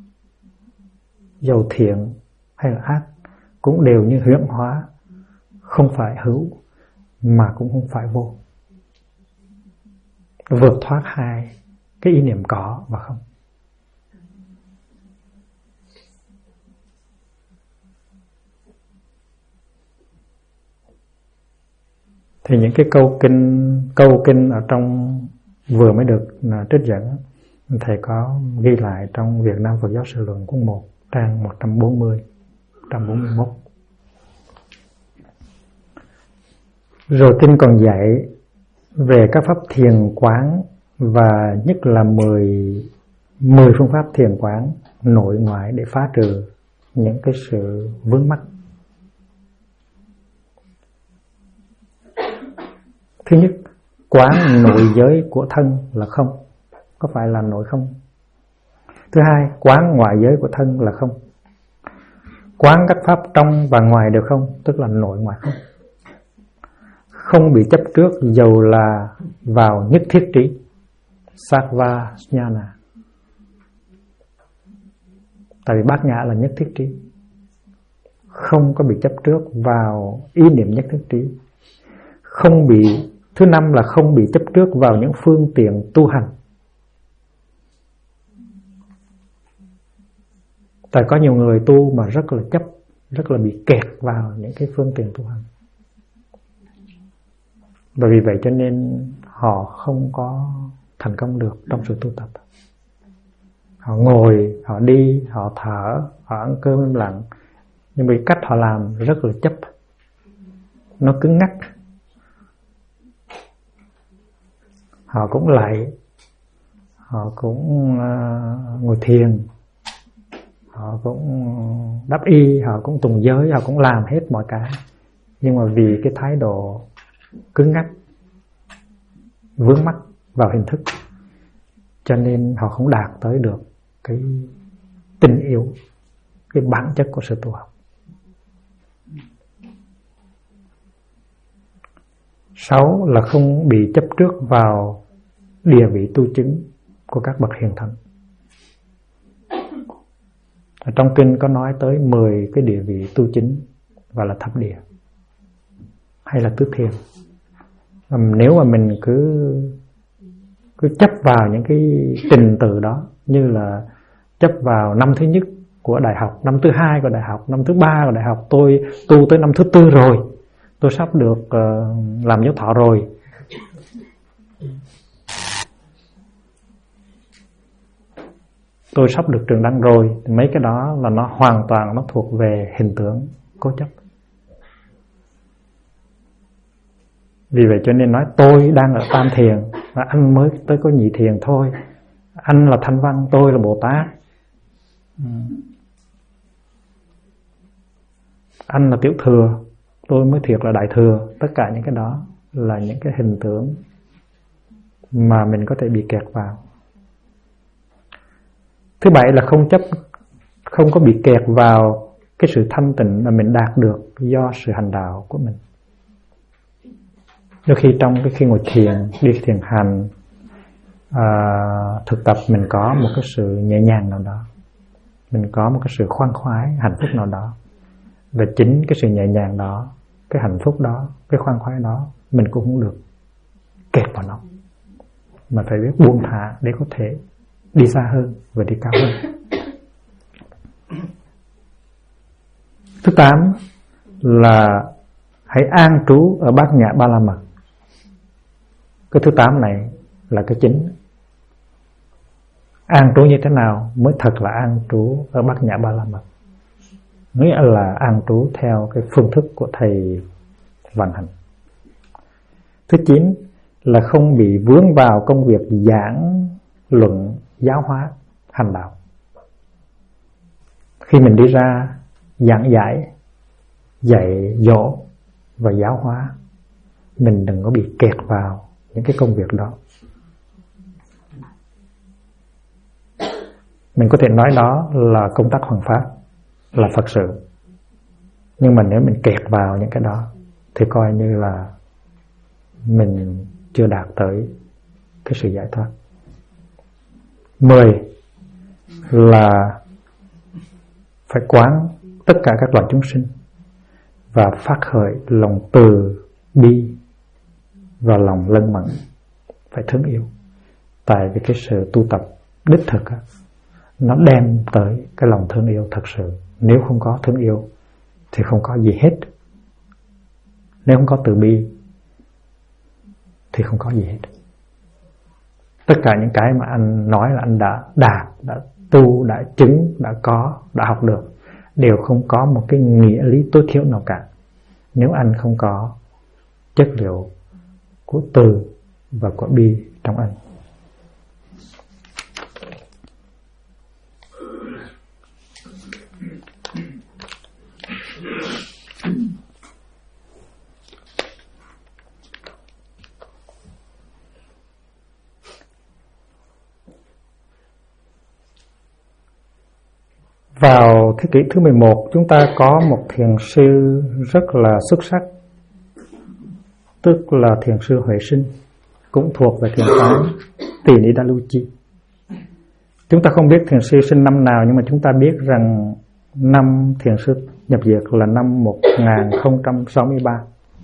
dầu thiện hay là ác, cũng đều như huyễn hóa, không phải hữu mà cũng không phải vô. Vượt thoát hai cái ý niệm có và không. Thì những cái câu kinh ở trong vừa mới được trích dẫn, thầy có ghi lại trong Việt Nam Phật giáo Sự Luận cuốn 1, trang 140, 141. Rồi kinh còn dạy về các pháp thiền quán, và nhất là 10 phương pháp thiền quán nội ngoại để phá trừ những cái sự vướng mắc. Thứ nhất, quán nội giới của thân là không, có phải là nội không? Thứ hai, quán ngoại giới của thân là không. Quán các pháp trong và ngoài đều không, tức là nội ngoại không. Không bị chấp trước dầu là vào nhất thiết trí, sattva jnana. Tại vì Bát Nhã là nhất thiết trí, không có bị chấp trước vào ý niệm nhất thiết trí. Không bị, thứ năm là không bị chấp trước vào những phương tiện tu hành. Tại có nhiều người tu mà rất là chấp, rất là bị kẹt vào những cái phương tiện tu hành. Và vì vậy cho nên họ không có thành công được trong sự tu tập. Họ ngồi, họ đi, họ thở, họ ăn cơm im lặng, nhưng vì cách họ làm rất là chấp, nó cứng ngắc. Họ cũng lạy, họ cũng ngồi thiền, họ cũng đắp y, họ cũng tùng giới, họ cũng làm hết mọi cái. Nhưng mà vì cái thái độ cứng ngắc, vướng mắc vào hình thức, cho nên họ không đạt tới được cái tình yêu, cái bản chất của sự tu học. 6 là không bị chấp trước vào địa vị tu chứng của các bậc hiền thánh. Ở trong kinh có nói tới 10 cái địa vị tu chính, và là thập địa hay là tứ thiền. Nếu mà mình cứ chấp vào những cái trình tự đó, như là chấp vào năm thứ nhất của đại học, năm thứ hai của đại học, năm thứ ba của đại học, tôi tu tới năm thứ tư rồi, tôi sắp được làm giáo thọ rồi. Tôi sắp được trường đăng rồi. Mấy cái đó là nó hoàn toàn nó thuộc về hình tượng cố chấp. Vì vậy cho nên nói tôi đang ở tam thiền và anh mới tới có nhị thiền thôi. Anh là Thanh Văn, tôi là Bồ Tát. Anh là Tiểu Thừa, tôi mới thiệt là Đại Thừa. Tất cả những cái đó là những cái hình tượng mà mình có thể bị kẹt vào. Thứ bảy là không có bị kẹt vào cái sự thanh tịnh mà mình đạt được do sự hành đạo của mình. Đôi khi trong khi ngồi thiền, đi thiền hành, thực tập, mình có một cái sự nhẹ nhàng nào đó, mình có một cái sự khoan khoái, hạnh phúc nào đó. Và chính cái sự nhẹ nhàng đó, cái hạnh phúc đó, cái khoan khoái đó, mình cũng không được kẹt vào nó, mà phải biết buông thả để có thể đi xa hơn và đi cao hơn. Thứ 8 là hãy an trú ở Bát Nhã Ba La Mật. Cái thứ 8 này là cái chính. An trú như thế nào mới thật là an trú ở Bát Nhã Ba La Mật? Nghĩa là an trú theo cái phương thức của thầy Vạn Hạnh. Thứ 9 là không bị vướng vào công việc giảng luận, giáo hóa hành đạo. Khi mình đi ra giảng giải, dạy dỗ và giáo hóa, mình đừng có bị kẹt vào những cái công việc đó. Mình có thể nói đó là công tác hoằng pháp, là Phật sự. Nhưng mà nếu mình kẹt vào những cái đó thì coi như là mình chưa đạt tới cái sự giải thoát. 10 là phải quán tất cả các loài chúng sinh và phát khởi lòng từ bi và lòng lân mẫn, phải thương yêu. Tại vì cái sự tu tập đích thực á, nó đem tới cái lòng thương yêu thật sự. Nếu không có thương yêu thì không có gì hết. Nếu không có từ bi thì không có gì hết. Tất cả những cái mà anh nói là anh đã đạt, đã tu, đã chứng, đã có, đã học được đều không có một cái nghĩa lý tối thiểu nào cả, nếu anh không có chất liệu của từ và của bi trong anh. Vào thế kỷ thứ 11, chúng ta có một thiền sư rất là xuất sắc, tức là thiền sư Huệ Sinh, cũng thuộc về thiền phái Tỳ Ni Đa Lưu Chi. Chúng ta không biết thiền sư sinh năm nào, nhưng mà chúng ta biết rằng năm thiền sư nhập diệt là năm 1063.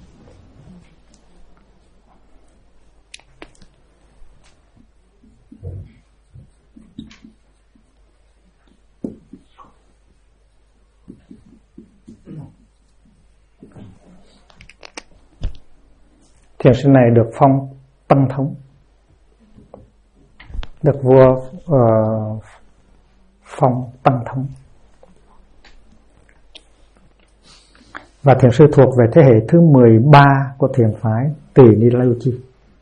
Thiền sư này được phong Tăng Thống, được vua phong Tăng Thống. Và thiền sư thuộc về thế hệ thứ 13 của thiền phái Tỳ Ni Đa Lưu Chi.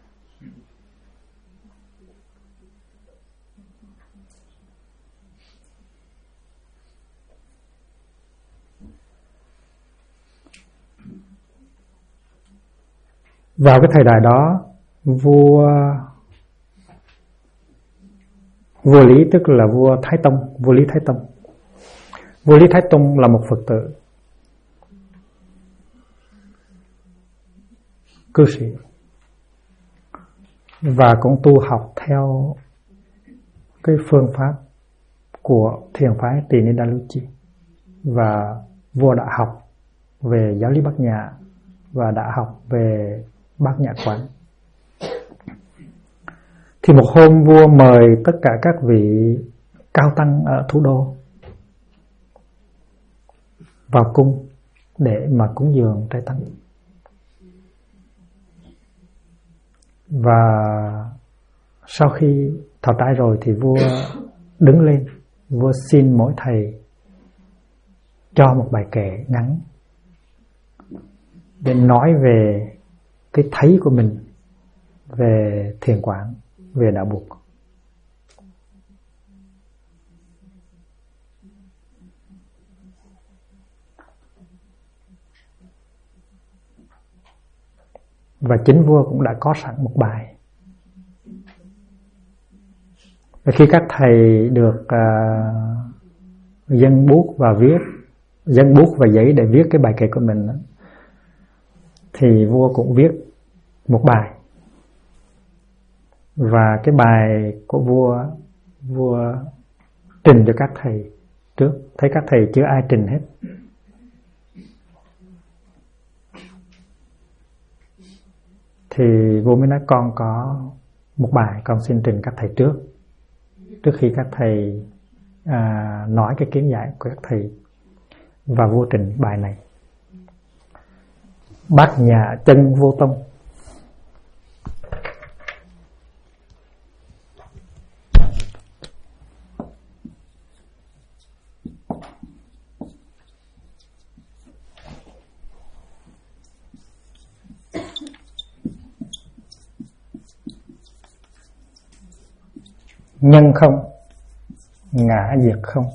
Vào cái thời đại đó, vua Lý, tức là vua Thái Tông, vua Lý Thái Tông. Vua Lý Thái Tông là một Phật tử, cư sĩ, và cũng tu học theo cái phương pháp của thiền phái Tỳ Ni Đa Lưu Chi. Và vua đã học về giáo lý Bát Nhã và đã học về Bát Nhã Quán. Thì một hôm vua mời tất cả các vị cao tăng ở thủ đô vào cung để mà cúng dường trai tăng. Và sau khi thọ trai rồi thì vua đứng lên, vua xin mỗi thầy cho một bài kệ ngắn để nói về cái thấy của mình về thiền quán, về đạo buộc. Và chính vua cũng đã có sẵn một bài. Và khi các thầy được dâng bút và giấy để viết cái bài kệ của mình, thì vua cũng viết một bài. Và cái bài của vua trình cho các thầy trước. Thấy các thầy chưa ai trình hết, thì vua mới nói con có một bài, con xin trình các thầy trước khi các thầy nói cái kiến giải của các thầy. Và vua trình bài này: Bát Nhã chân vô tông. nhân không, ngã diệt không.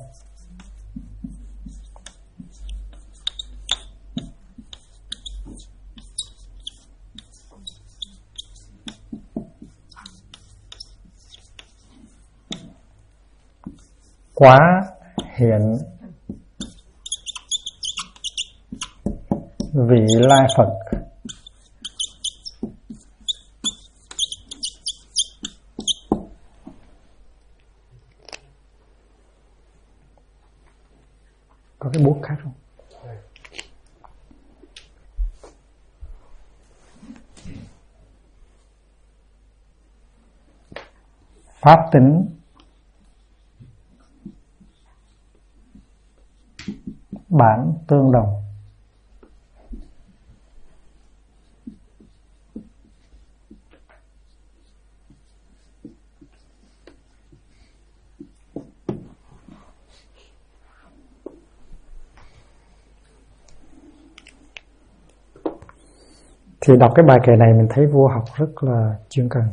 Quá hiện vị lai Phật, có cái bút khác không? Pháp tính bản tương đồng. Thì đọc cái bài kệ này mình thấy vua học rất là chuyên cần.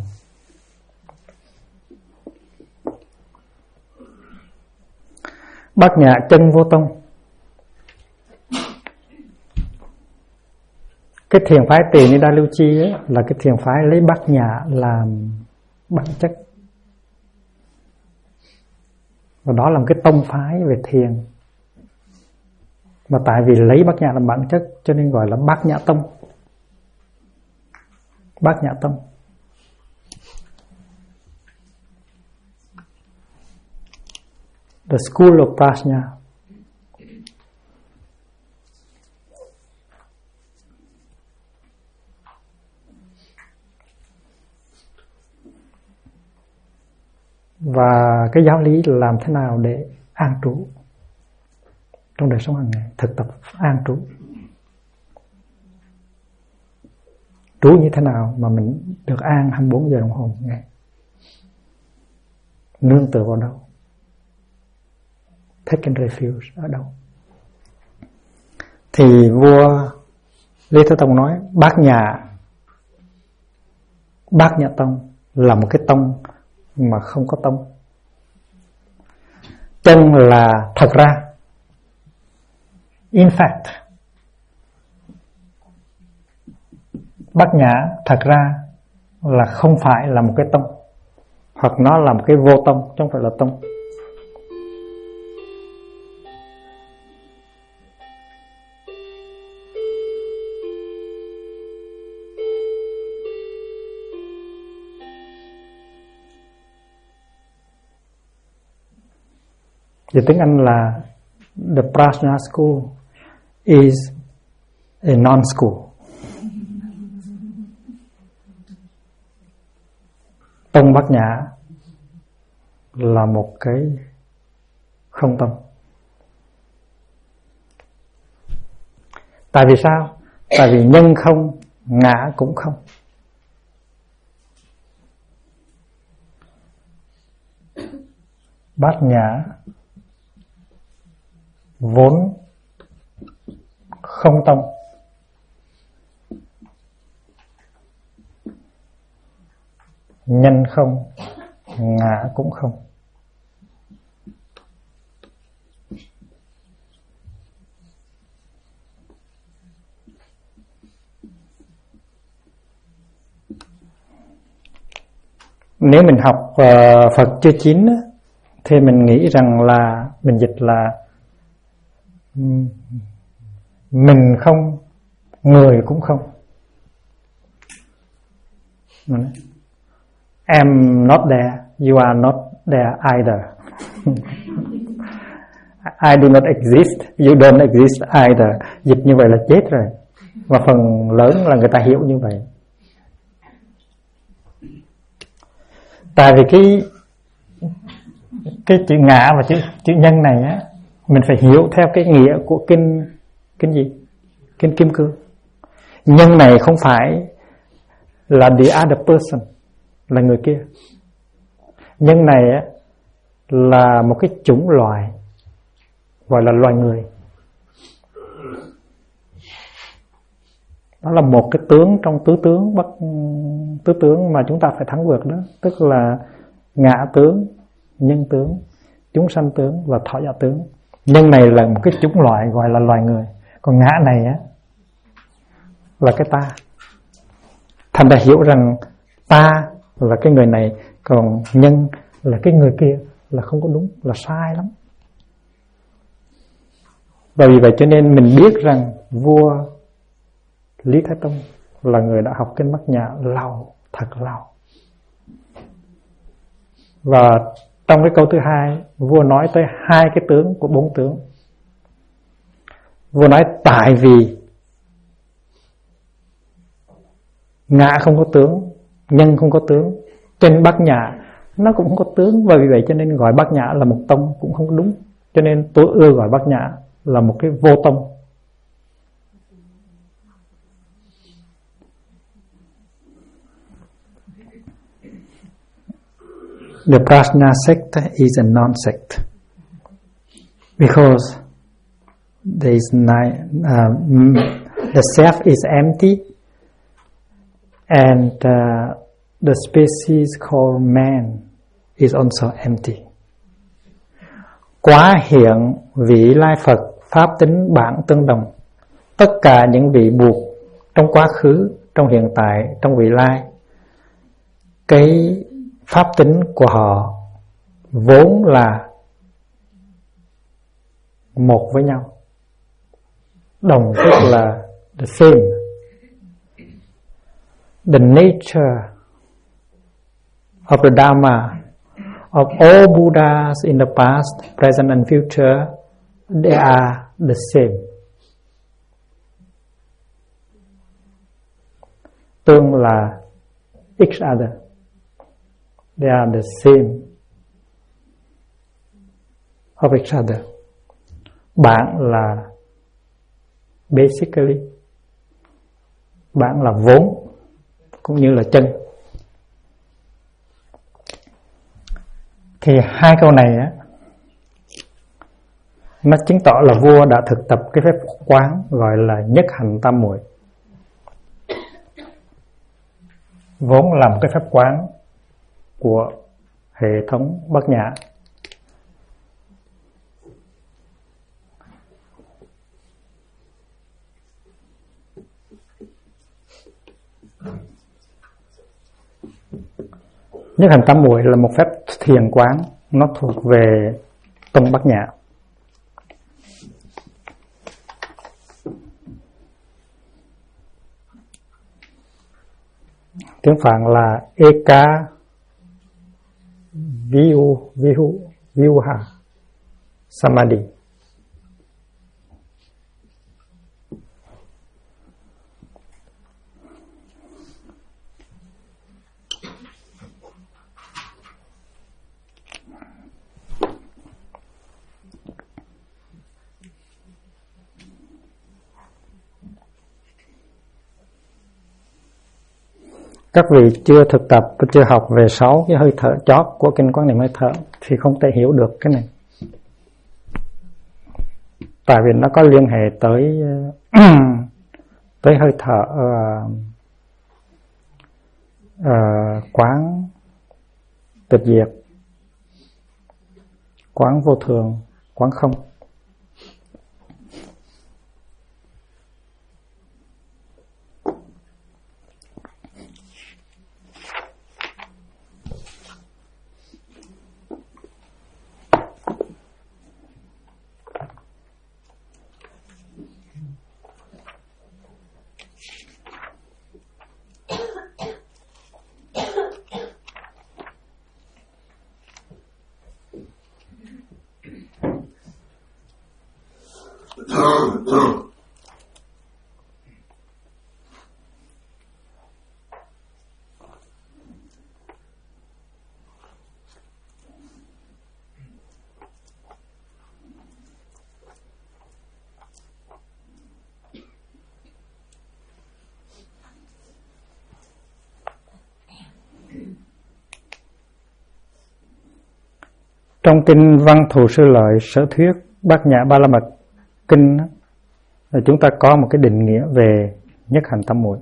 Bát Nhã chân vô tông. Cái thiền phái Tỳ Ni Đa Lưu Chi ấy, là cái thiền phái lấy Bát Nhã làm bản chất. Và đó là một cái tông phái về thiền. Và tại vì lấy Bát Nhã làm bản chất cho nên gọi là Bát Nhã Tông. Bát Nhã Tông. The School of Prajna. Và cái giáo lý làm thế nào để an trú trong đời sống hàng ngày, thực tập an trú. Trú như thế nào mà mình được an 24 giờ đồng hồ một ngày? Nương tựa vào đâu? Taking refuge ở đâu? Thì vua Lý Thế Tông nói Bát Nhã Tông là một cái tông mà không có tông. Chân là thật ra. In fact, Bát Nhã thật ra là không phải là một cái tông, hoặc nó là một cái vô tông chứ không phải là tông. Về tiếng Anh là the Prajna school is a non-school. Tông Bát Nhã là một cái không tông. Tại vì sao? Tại vì nhân không, ngã cũng không. Bát Nhã vốn không tông. Nhân không, ngã cũng không. Nếu mình học Phật chưa chín thì mình nghĩ rằng là mình dịch là mình không, người cũng không. I'm not there, you are not there either. I do not exist, you don't exist either. Dịch như vậy là chết rồi. Và phần lớn là người ta hiểu như vậy. Tại vì cái chữ ngã và chữ nhân này á, mình phải hiểu theo cái nghĩa của kinh gì? Kinh Kim Cương. Nhân này không phải là the other person, là người kia. Nhân này á, là một cái chủng loài, gọi là loài người. Đó là một cái tướng trong tứ tướng mà chúng ta phải thắng vượt đó. Tức là ngã tướng, nhân tướng, chúng sanh tướng và thọ giả tướng. Nhân này là một cái chủng loại gọi là loài người, còn ngã này á là cái ta. Thành ra hiểu rằng ta là cái người này, còn nhân là cái người kia là không có đúng, là sai lắm. Và vì vậy cho nên mình biết rằng vua Lý Thái Tông là người đã học kinh Bát Nhã lâu, thật lâu. Và trong cái câu thứ hai, vua nói tới hai cái tướng của bốn tướng. Vua nói tại vì ngã không có tướng, nhân không có tướng, trên Bát Nhã nó cũng không có tướng, và vì vậy cho nên gọi Bát Nhã là một tông cũng không đúng. Cho nên tôi ưa gọi Bát Nhã là một cái vô tông. The Prajna sect is a non-sect because there is the self is empty, and the species called man is also empty. Quá hiện vị lai Phật, pháp tính bản tương đồng. Tất cả những vị buộc trong quá khứ, trong hiện tại, trong vị lai, cái pháp tính của họ vốn là một với nhau, đồng, tức là the same. The nature of the Dharma of all Buddhas in the past, present and future, they are the same. Tương là each other. They are the same of each other. Bản là basically, bản là vốn cũng như là chân. Thì hai câu này á, nó chứng tỏ là vua đã thực tập cái phép quán gọi là nhất hành tam muội, vốn là một cái phép quán của hệ thống Bát Nhã. Nhất hành tam muội là một phép thiền quán, nó thuộc về tông Bát Nhã. Tiếng Phạn là Eka Viuha Samadhi. Các vị chưa thực tập, chưa học về 6 cái hơi thở chót của kinh Quán Niệm Hơi Thở thì không thể hiểu được cái này. Tại vì nó có liên hệ tới tới hơi thở quán tịch diệt, quán vô thường, quán không. Trong kinh Văn Thù Sư Lợi Sở Thuyết Bát Nhã Ba La Mật kinh là chúng ta có một cái định nghĩa về nhất hành tam muội.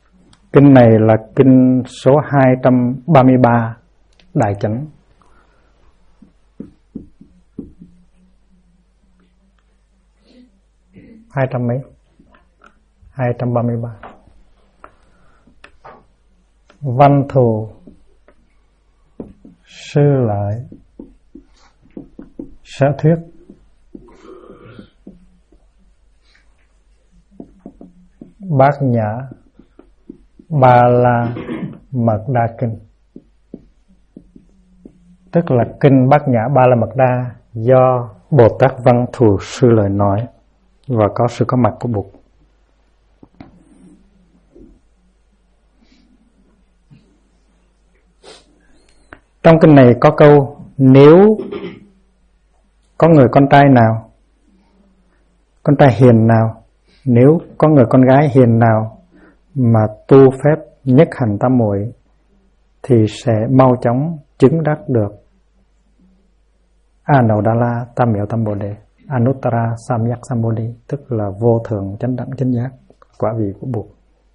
Kinh này là kinh số 233 Đại Chánh. 200 mấy? 233. Văn thù sư lợi sở thuyết bát nhã ba la mật đa kinh. Tức là kinh bát nhã ba la mật đa do Bồ Tát Văn Thù sư lợi nói và có sự có mặt của Bụt. Trong kinh này có câu: nếu có người con trai nào, con trai hiền nào, nếu có người con gái hiền nào mà tu phép nhất hành tam muội thì sẽ mau chóng chứng đắc được Anuddhara Tam Miệu Tam Bồ Đề, Anuttara Samyak Sambodhi, tức là vô thượng chánh đẳng chánh giác, quả vị của Bụt.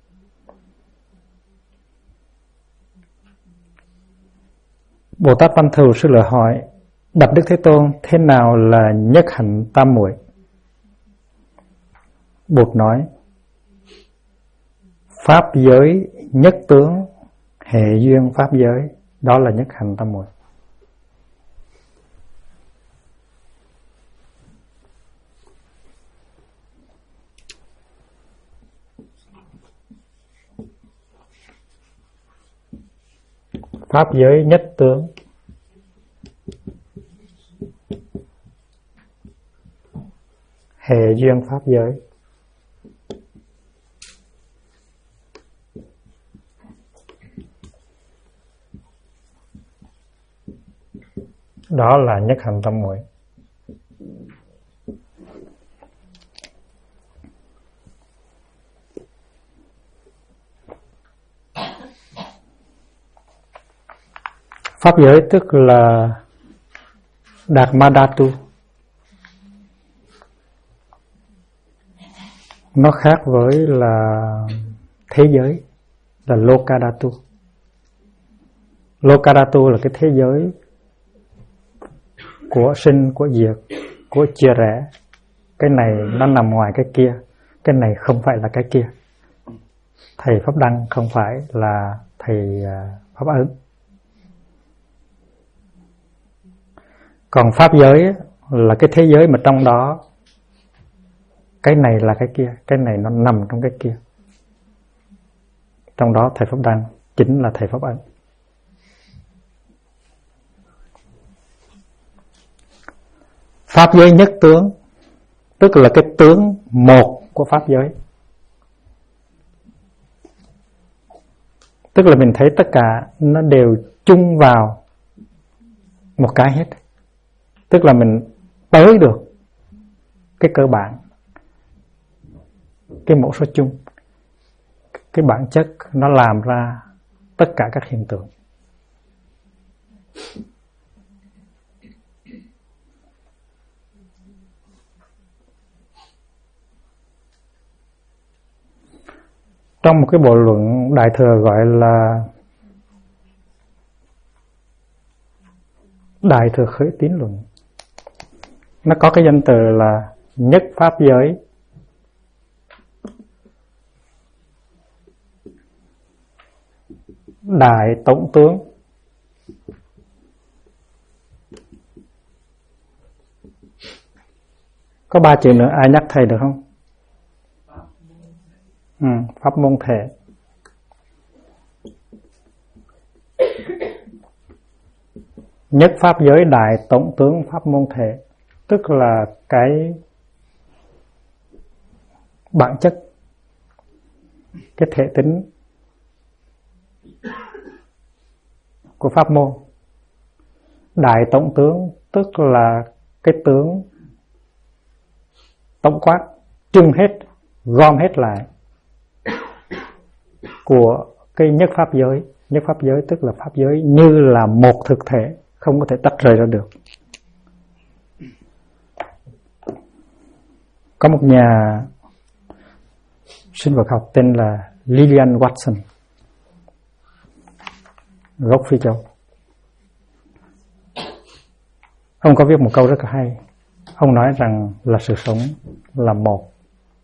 Bồ Tát Văn Thù sư lợi hỏi: Bạch Đức Thế Tôn, thế nào là nhất hạnh tam muội? Bụt nói: pháp giới nhất tướng, hệ duyên pháp giới, đó là nhất hạnh tam muội. Pháp giới nhất tướng, hệ duyên pháp giới, đó là nhất hạnh tam muội. Pháp giới tức là Dharmadhatu. Nó khác với là thế giới là Lokadhatu. Lokadhatu là cái thế giới của sinh, của diệt, của chia rẽ. Cái này nó nằm ngoài cái kia, cái này không phải là cái kia. Thầy Pháp Đăng không phải là thầy Pháp Ấn. Còn pháp giới là cái thế giới mà trong đó cái này là cái kia, cái này nó nằm trong cái kia. Trong đó thầy Pháp Đăng chính là thầy Pháp Ấn. Pháp giới nhất tướng tức là cái tướng một của pháp giới. Tức là mình thấy tất cả nó đều chung vào một cái hết. Tức là mình tới được cái cơ bản, cái mẫu số chung, cái bản chất nó làm ra tất cả các hiện tượng. Trong một cái bộ luận Đại Thừa gọi là Đại Thừa Khởi Tín Luận, nó có cái danh từ là nhất pháp giới, đại tổng tướng, có 3 chữ nữa, ai nhắc thầy được không? Pháp môn thể. Nhất pháp giới, đại tổng tướng, pháp môn thể, tức là cái bản chất, cái thể tính của pháp môn. Đại tổng tướng tức là cái tướng tổng quát, trưng hết, gom hết lại của cái nhất pháp giới. Nhất pháp giới tức là pháp giới như là một thực thể, không có thể tách rời ra được. Có một nhà sinh vật học tên là Lillian Watson, gốc Phi Châu. Ông có viết một câu rất là hay. Ông nói rằng là sự sống là một,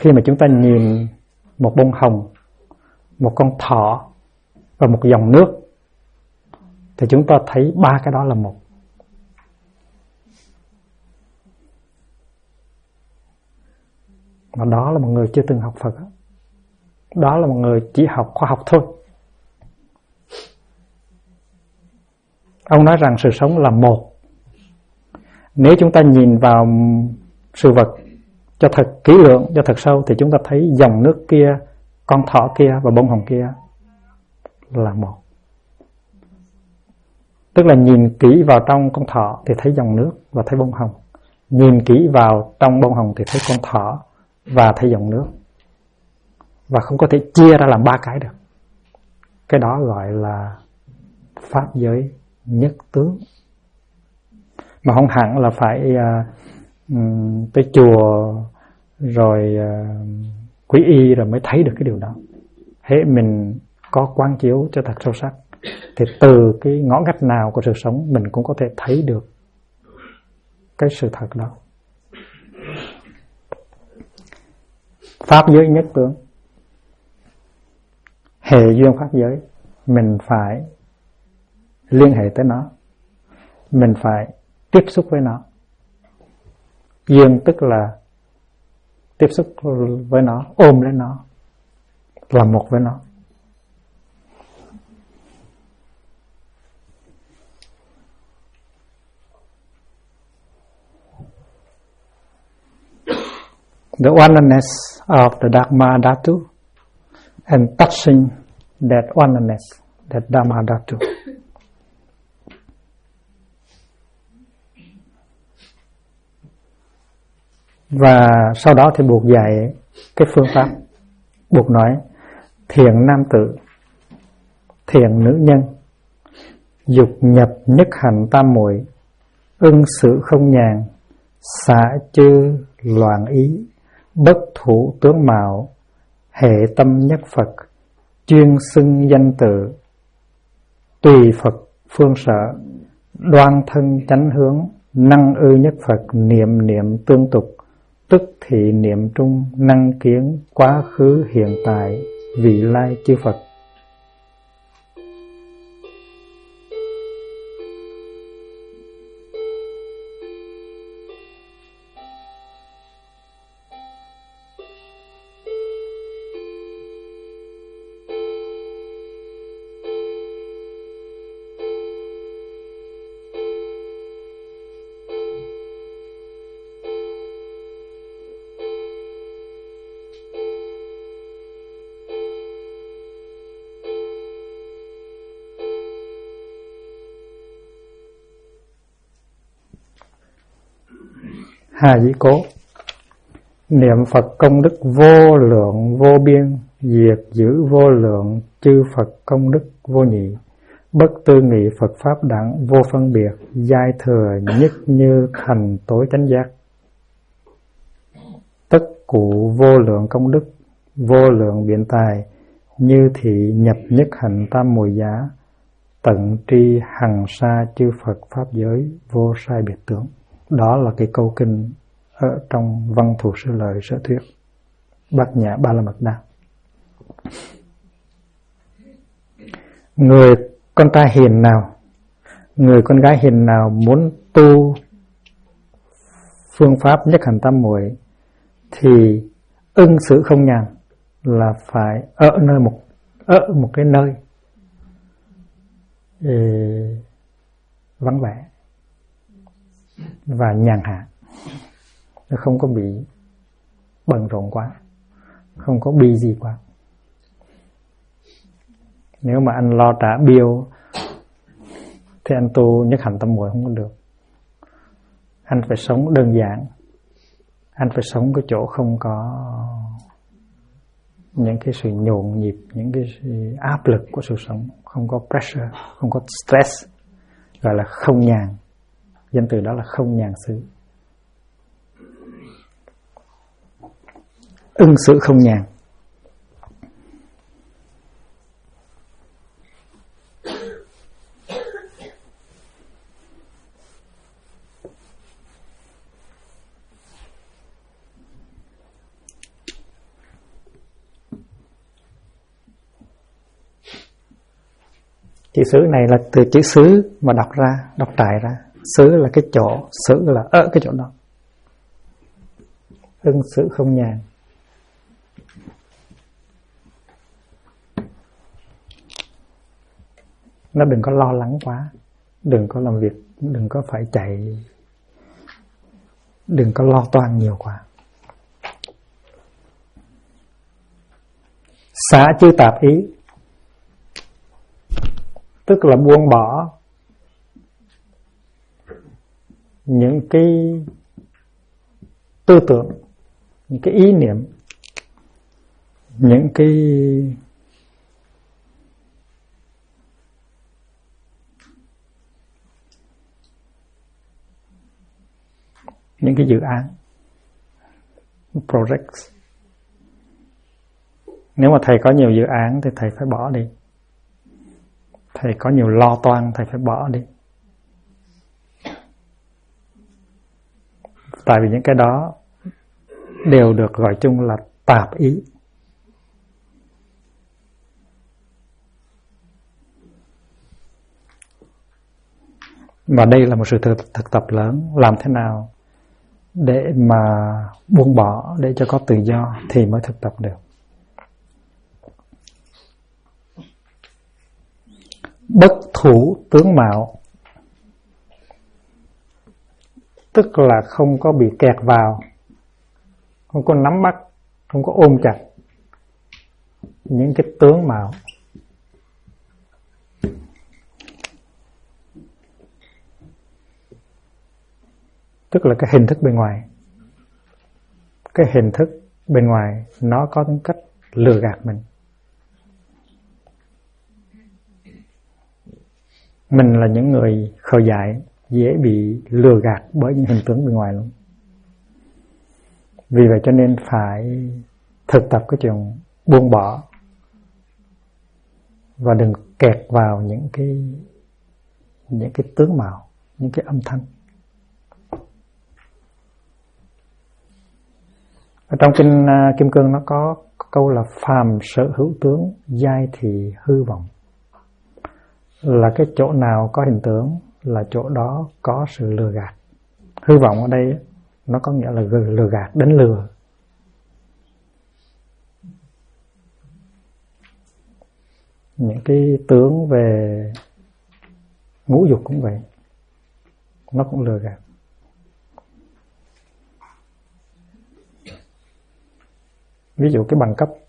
Khi mà chúng ta nhìn một bông hồng, một con thỏ và một dòng nước thì chúng ta thấy ba cái đó là một. Mà đó là một người chưa từng học Phật. Đó là một người chỉ học khoa học thôi. Ông nói rằng sự sống là một. Nếu chúng ta nhìn vào sự vật cho thật kỹ lưỡng, cho thật sâu thì chúng ta thấy dòng nước kia, con thỏ kia và bông hồng kia là một. Tức là nhìn kỹ vào trong con thỏ thì thấy dòng nước và thấy bông hồng. Nhìn kỹ vào trong bông hồng thì thấy con thỏ và thấy dòng nước. Và không có thể chia ra làm ba cái được. Cái đó gọi là pháp giới nhất tướng. Mà không hẳn là phải tới chùa rồi quý y rồi mới thấy được cái điều đó. Hễ mình có quán chiếu cho thật sâu sắc thì từ cái ngõ ngách nào của sự sống mình cũng có thể thấy được cái sự thật đó. Pháp giới nhất tướng. Hệ duyên pháp giới, mình phải liên hệ tới nó, mình phải tiếp xúc với nó. Duyên tức là tiếp xúc với nó, ôm lấy nó, là một với nó. The oneness of the Dharma Dhatu and touching that oneness, that Dharma Dhatu. Và sau đó thì buộc dạy cái phương pháp. Buộc nói thiện nam tử, thiện nữ nhân, dục nhập nhất hành tam muội, ưng sự không nhàn, xả chư loạn ý, bất thủ tướng mạo, hệ tâm nhất Phật, chuyên xưng danh tự, tùy Phật phương sở, đoan thân chánh hướng, năng ư nhất Phật, niệm niệm tương tục, tức thị niệm trung, năng kiến quá khứ hiện tại, vị lai chư Phật. Hà Dĩ Cố. Niệm Phật công đức vô lượng vô biên, diệt giữ vô lượng chư Phật công đức vô nhị, bất tư nghị Phật pháp đẳng vô phân biệt, giai thừa nhất như thành tối chánh giác. Tất cụ vô lượng công đức, vô lượng biện tài, như thị nhập nhất hành tam muội giá, tận tri hằng sa chư Phật pháp giới vô sai biệt tướng. Đó là cái câu kinh ở trong Văn Thù Sư Lợi Sở Thuyết Bát Nhã Ba La Mật Đa. Người con trai hiền nào, người con gái hiền nào muốn tu phương pháp nhất hành tam muội thì ưng xử không nhàn, là phải ở một cái nơi vắng vẻ và nhàn hạ, nó không có bị bận rộn quá, không có busy quá. Nếu mà anh lo trả bill thì anh tu nhất hành tam muội không có được. Anh phải sống đơn giản, anh phải sống cái chỗ không có những cái sự nhộn nhịp, những cái sự áp lực của sự sống, không có pressure, không có stress, gọi là không nhàn. Danh từ đó là không nhàn xứ. Ưng sự không nhàn. Chữ xứ này là từ chữ xứ mà đọc trải ra. Xứ là cái chỗ, xứ là ở cái chỗ đó. Ưng xứ không nhàn. Nó đừng có lo lắng quá, đừng có làm việc, đừng có phải chạy, đừng có lo toan nhiều quá. Xả chư tạp ý, tức là buông bỏ những cái tư tưởng, những cái ý niệm, những cái dự án, projects. Nếu mà thầy có nhiều dự án thì thầy phải bỏ đi. Thầy có nhiều lo toan, thầy phải bỏ đi. Tại vì những cái đó đều được gọi chung là tạp ý. Và đây là một sự thực tập lớn. Làm thế nào để mà buông bỏ, để cho có tự do thì mới thực tập được. Bất thủ tướng mạo, tức là không có bị kẹt vào, không có nắm bắt, không có ôm chặt những cái tướng mạo. Tức là cái hình thức bên ngoài. Cái hình thức bên ngoài nó có tính cách lừa gạt mình. Mình là những người khờ dại, dễ bị lừa gạt bởi những hình tướng bên ngoài luôn. Vì vậy cho nên phải thực tập cái chuyện buông bỏ và đừng kẹt vào những cái tướng mạo, những cái âm thanh. Ở trong kinh Kim Cương nó có câu là phàm sở hữu tướng, giai thì hư vọng. Là cái chỗ nào có hình tướng là chỗ đó có sự lừa gạt. Hư vọng ở đây nó có nghĩa là lừa gạt, đánh lừa. Những cái tướng về ngũ dục cũng vậy, nó cũng lừa gạt. Ví dụ cái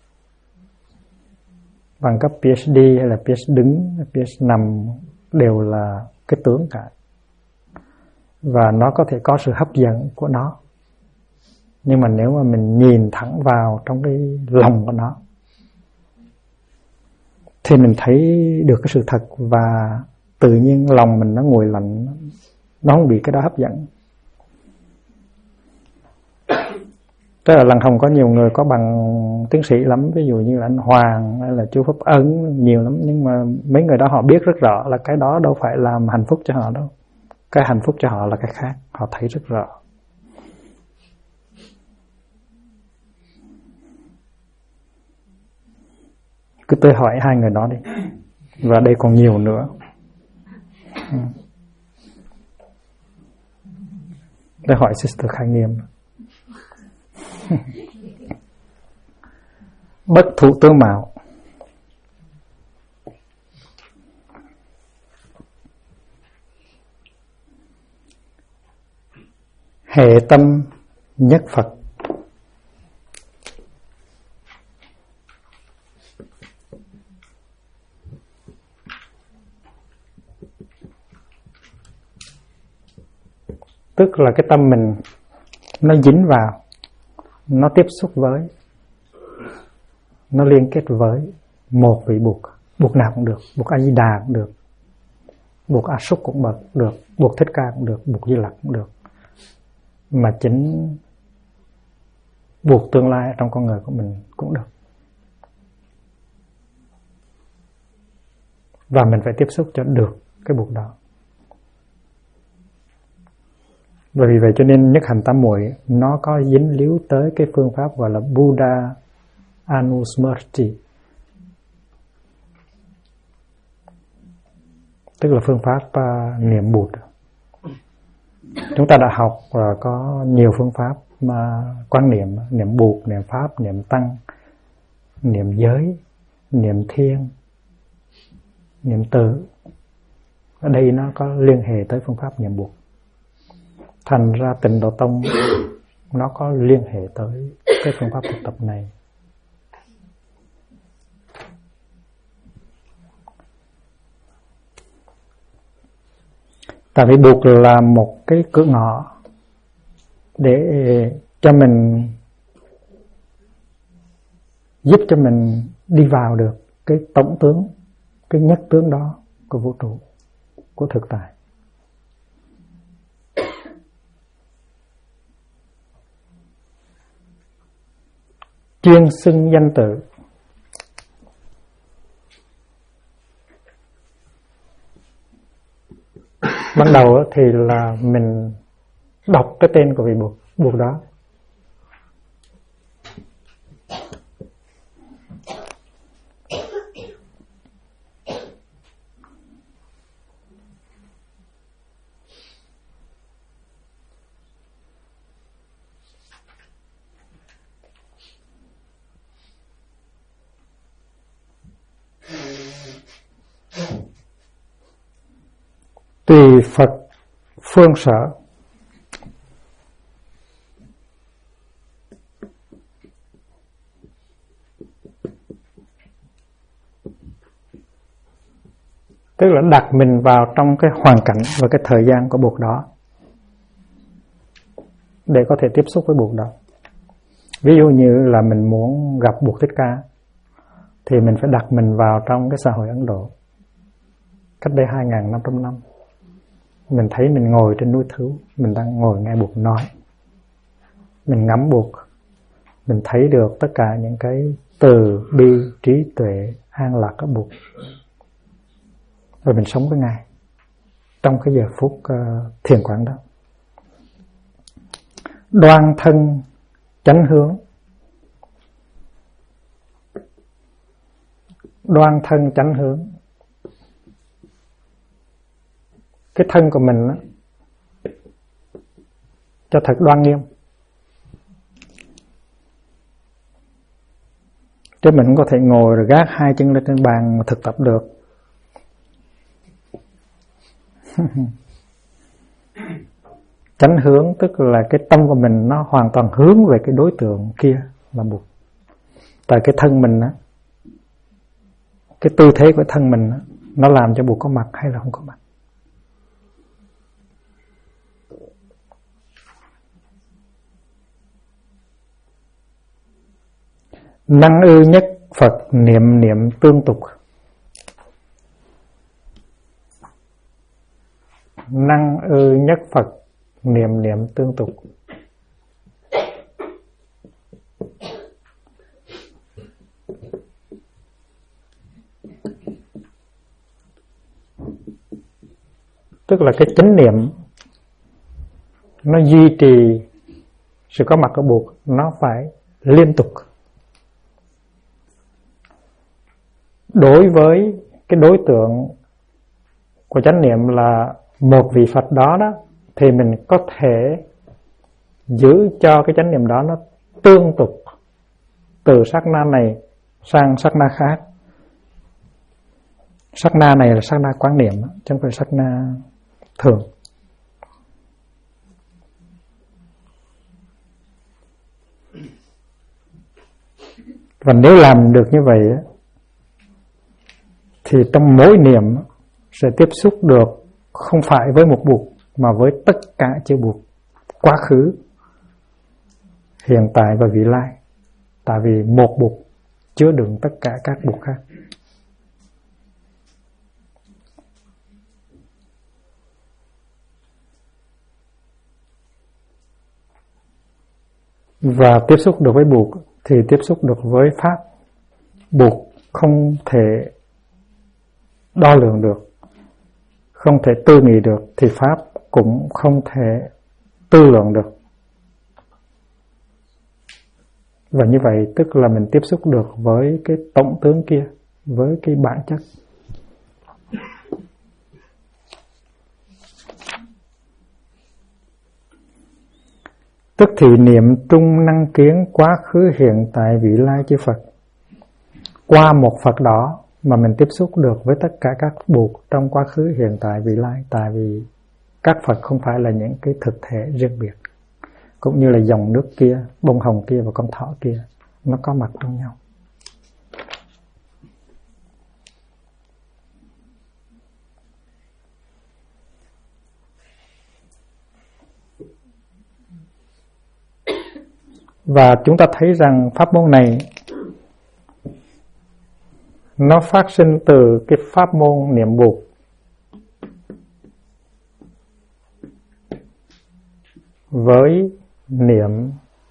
bằng cấp PhD hay là PhD đứng, PhD nằm đều là cái tướng cả. Và nó có thể có sự hấp dẫn của nó. Nhưng mà nếu mà mình nhìn thẳng vào trong cái lòng của nó thì mình thấy được cái sự thật, và tự nhiên lòng mình nó nguội lạnh, nó không bị cái đó hấp dẫn. Tức là Lăng Hồng có nhiều người có bằng tiến sĩ lắm, ví dụ như là anh Hoàng hay là chú Pháp Ấn nhiều lắm, nhưng mà mấy người đó họ biết rất rõ là cái đó đâu phải làm hạnh phúc cho họ đâu. Cái hạnh phúc cho họ là cái khác, họ thấy rất rõ. Cứ tới hỏi hai người đó đi. Và đây còn nhiều nữa. Để hỏi Sister Khai Nghiêm. Bất thủ tướng mạo. Hệ tâm nhất Phật. Tức là cái tâm mình nó dính vào, nó tiếp xúc với, nó liên kết với một vị buộc nào cũng được, buộc A Di Đà cũng được, buộc A Súc cũng được, buộc Thích Ca cũng được, buộc Di Lặc cũng được, mà chính buộc tương lai trong con người của mình cũng được. Và mình phải tiếp xúc cho được cái buộc đó. Và vì vậy cho nên nhất hành tam muội nó có dính líu tới cái phương pháp gọi là Buddha Anusmriti. tức là phương pháp niệm Bụt. Chúng ta đã học có nhiều phương pháp mà quan niệm, niệm Bụt, niệm Pháp, niệm Tăng, niệm giới, niệm Thiên, niệm Từ. Ở đây nó có liên hệ tới phương pháp niệm Bụt. Thành ra Tịnh Độ Tông nó có liên hệ tới cái phương pháp thực tập này. Tại vì Bụt là một cái cửa ngõ để cho mình, giúp cho mình đi vào được cái tổng tướng, cái nhất tướng đó của vũ trụ, của thực tại. Chuyên xưng danh tự. Ban đầu thì là mình đọc cái tên của vị Bụt đó. Tùy Phật phương sở. Tức là đặt mình vào trong cái hoàn cảnh và cái thời gian của Bụt đó để có thể tiếp xúc với Bụt đó. Ví dụ như là mình muốn gặp Bụt Thích Ca thì mình phải đặt mình vào trong cái xã hội Ấn Độ cách đây 2.500 năm. Mình thấy mình ngồi trên núi Thứu, mình đang ngồi nghe Bụt nói. Mình ngắm Bụt, mình thấy được tất cả những cái từ bi, trí tuệ, an lạc của Bụt. Rồi mình sống với Ngài trong cái giờ phút thiền quán đó. Đoan thân chánh hướng. Đoan thân chánh hướng. Cái thân của mình đó, cho thật đoan nghiêm. Chứ mình cũng có thể ngồi rồi gác hai chân lên trên bàn mà thực tập được. Chánh hướng tức là cái tâm của mình nó hoàn toàn hướng về cái đối tượng kia là Bụt. Tại cái thân mình á, cái tư thế của thân mình á, nó làm cho Bụt có mặt hay là không có mặt. Năng ư nhất Phật niệm niệm tương tục. Năng ư nhất Phật niệm niệm tương tục. Tức là cái chánh niệm nó duy trì sự có mặt của Bụt, nó phải liên tục. Đối với cái đối tượng của chánh niệm là một vị Phật đó đó, thì mình có thể giữ cho cái chánh niệm đó nó tương tục từ sát na này sang sát na khác. Sát na này là sát na quán niệm, chứ không phải sát na thường. Và nếu làm được như vậy thì trong mỗi niệm sẽ tiếp xúc được không phải với một Bụt mà với tất cả chư Bụt quá khứ, hiện tại và vị lai. Tại vì một Bụt chứa đựng tất cả các Bụt khác. Và tiếp xúc được với Bụt thì tiếp xúc được với Pháp. Bụt không thể đo lường được, không thể tư nghị được, thì Pháp cũng không thể tư lượng được. Và như vậy tức là mình tiếp xúc được với cái tổng tướng kia, với cái bản chất. Tức thì niệm trung năng kiến quá khứ hiện tại vị lai chư Phật. Qua một Phật đó mà mình tiếp xúc được với tất cả các buộc trong quá khứ hiện tại vị lai. Tại vì các Phật không phải là những cái thực thể riêng biệt, cũng như là dòng nước kia, bông hồng kia và con thỏ kia, nó có mặt trong nhau. Và chúng ta thấy rằng pháp môn này nó phát sinh từ cái pháp môn niệm buộc. Với niệm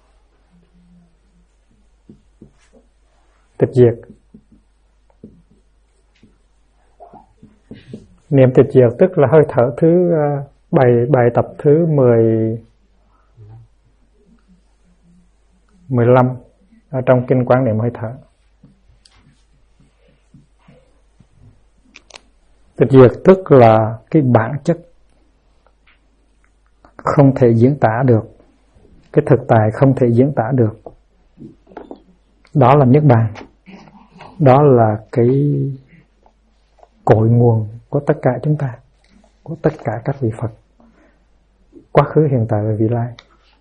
tịch diệt. Niệm tịch diệt tức là hơi thở thứ bài tập thứ 15 ở trong kinh Quán Niệm Hơi Thở. Tịch diệt tức là cái bản chất không thể diễn tả được, cái thực tại không thể diễn tả được. Đó là Niết Bàn. Đó là cái cội nguồn của tất cả chúng ta, của tất cả các vị Phật, quá khứ, hiện tại và vị lai.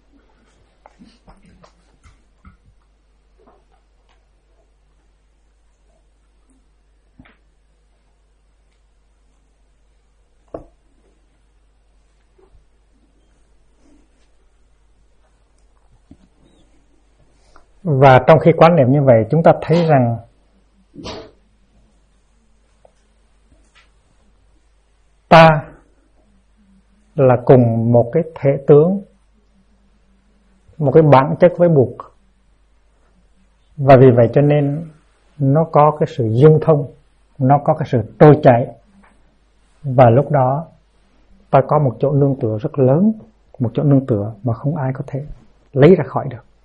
Và trong khi quán niệm như vậy, chúng ta thấy rằng ta là cùng một cái thể tướng, một cái bản chất với buộc. Và vì vậy cho nên nó có cái sự dung thông, nó có cái sự trôi chảy. Và lúc đó ta có một chỗ nương tựa rất lớn, một chỗ nương tựa mà không ai có thể lấy ra khỏi được.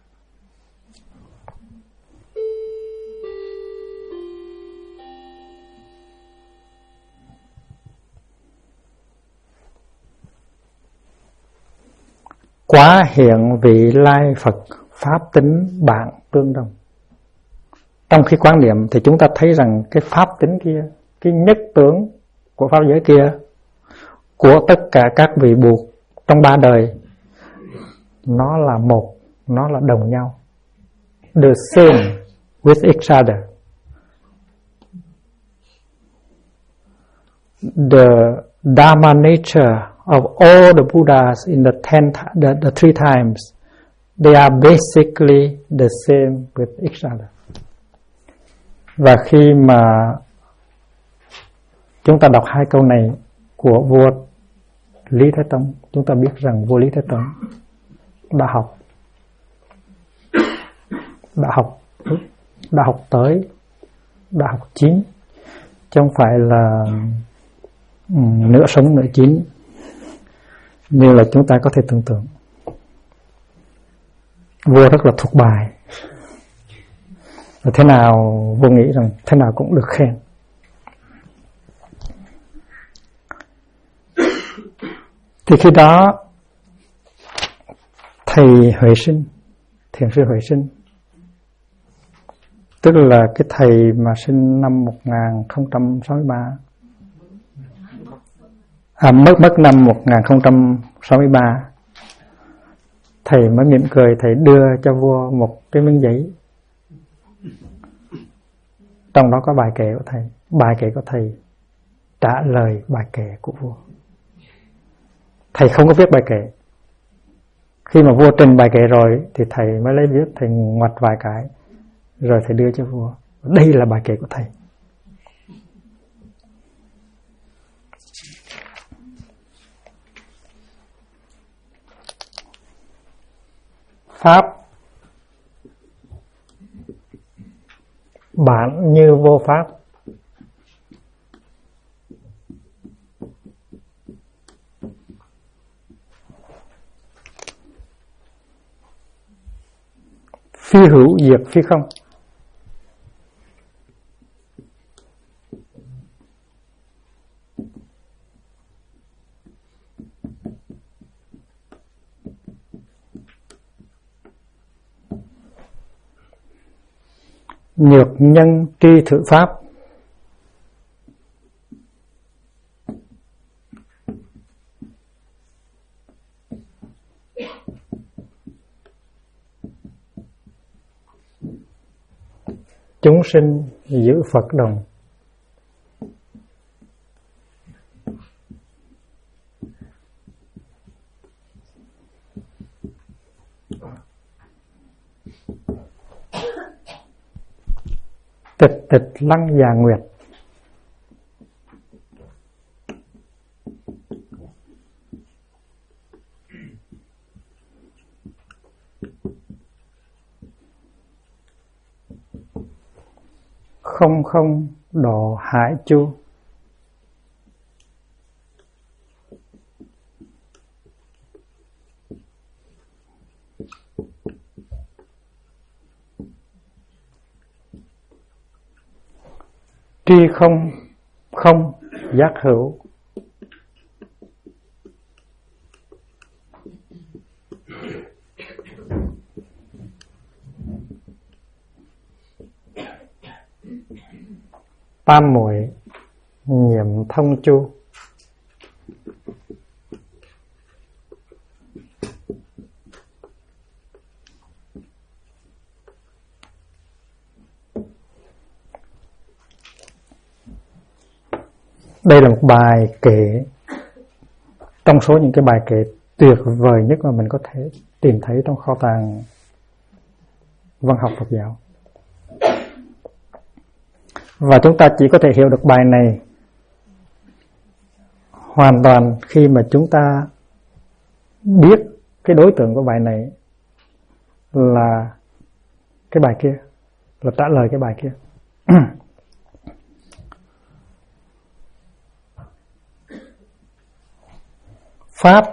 Quá hiện vị lai Phật pháp tính bản tương đồng. Trong khi quán niệm thì chúng ta thấy rằng cái pháp tính kia, cái nhất tướng của pháp giới kia, của tất cả các vị buộc trong ba đời, nó là một, nó là đồng nhau. The same with each other. The Dharma nature of all the Buddhas in the three times, they are basically the same with each other. Và khi mà chúng ta đọc hai câu này của vua Lý Thế Tông, chúng ta biết rằng vua Lý Thế Tông đã học tới, đã học chín, chứ không phải là nửa sống nửa chín như là chúng ta có thể tưởng tượng. Vua rất là thuộc bài, và thế nào vua nghĩ rằng thế nào cũng được khen. Thì khi đó thầy Huệ Sinh, thiền sư Huệ Sinh, tức là cái thầy mà sinh năm 1063, mất năm 1063, thầy mới mỉm cười, thầy đưa cho vua một cái miếng giấy, trong đó có bài kệ của thầy. Bài kệ của thầy trả lời bài kệ của vua. Thầy không có viết bài kệ. Khi mà vua trình bài kệ rồi thì thầy mới lấy viết, thầy ngoạch vài cái rồi thầy đưa cho vua. Đây là bài kệ của thầy. Pháp bản như vô pháp. Phi hữu diệt phi không. nhược nhân tri thử pháp. Chúng sinh giữ Phật đồng. Tịch tịch lăng già nguyệt. Không không độ hải chu. Tri không không giác hữu. Tam muội nhiễm thông chu. Đây là một bài kệ trong số những cái bài kệ tuyệt vời nhất mà mình có thể tìm thấy trong kho tàng văn học Phật giáo. Và chúng ta chỉ có thể hiểu được bài này hoàn toàn khi mà chúng ta biết cái đối tượng của bài này là cái bài kia, là trả lời cái bài kia. Pháp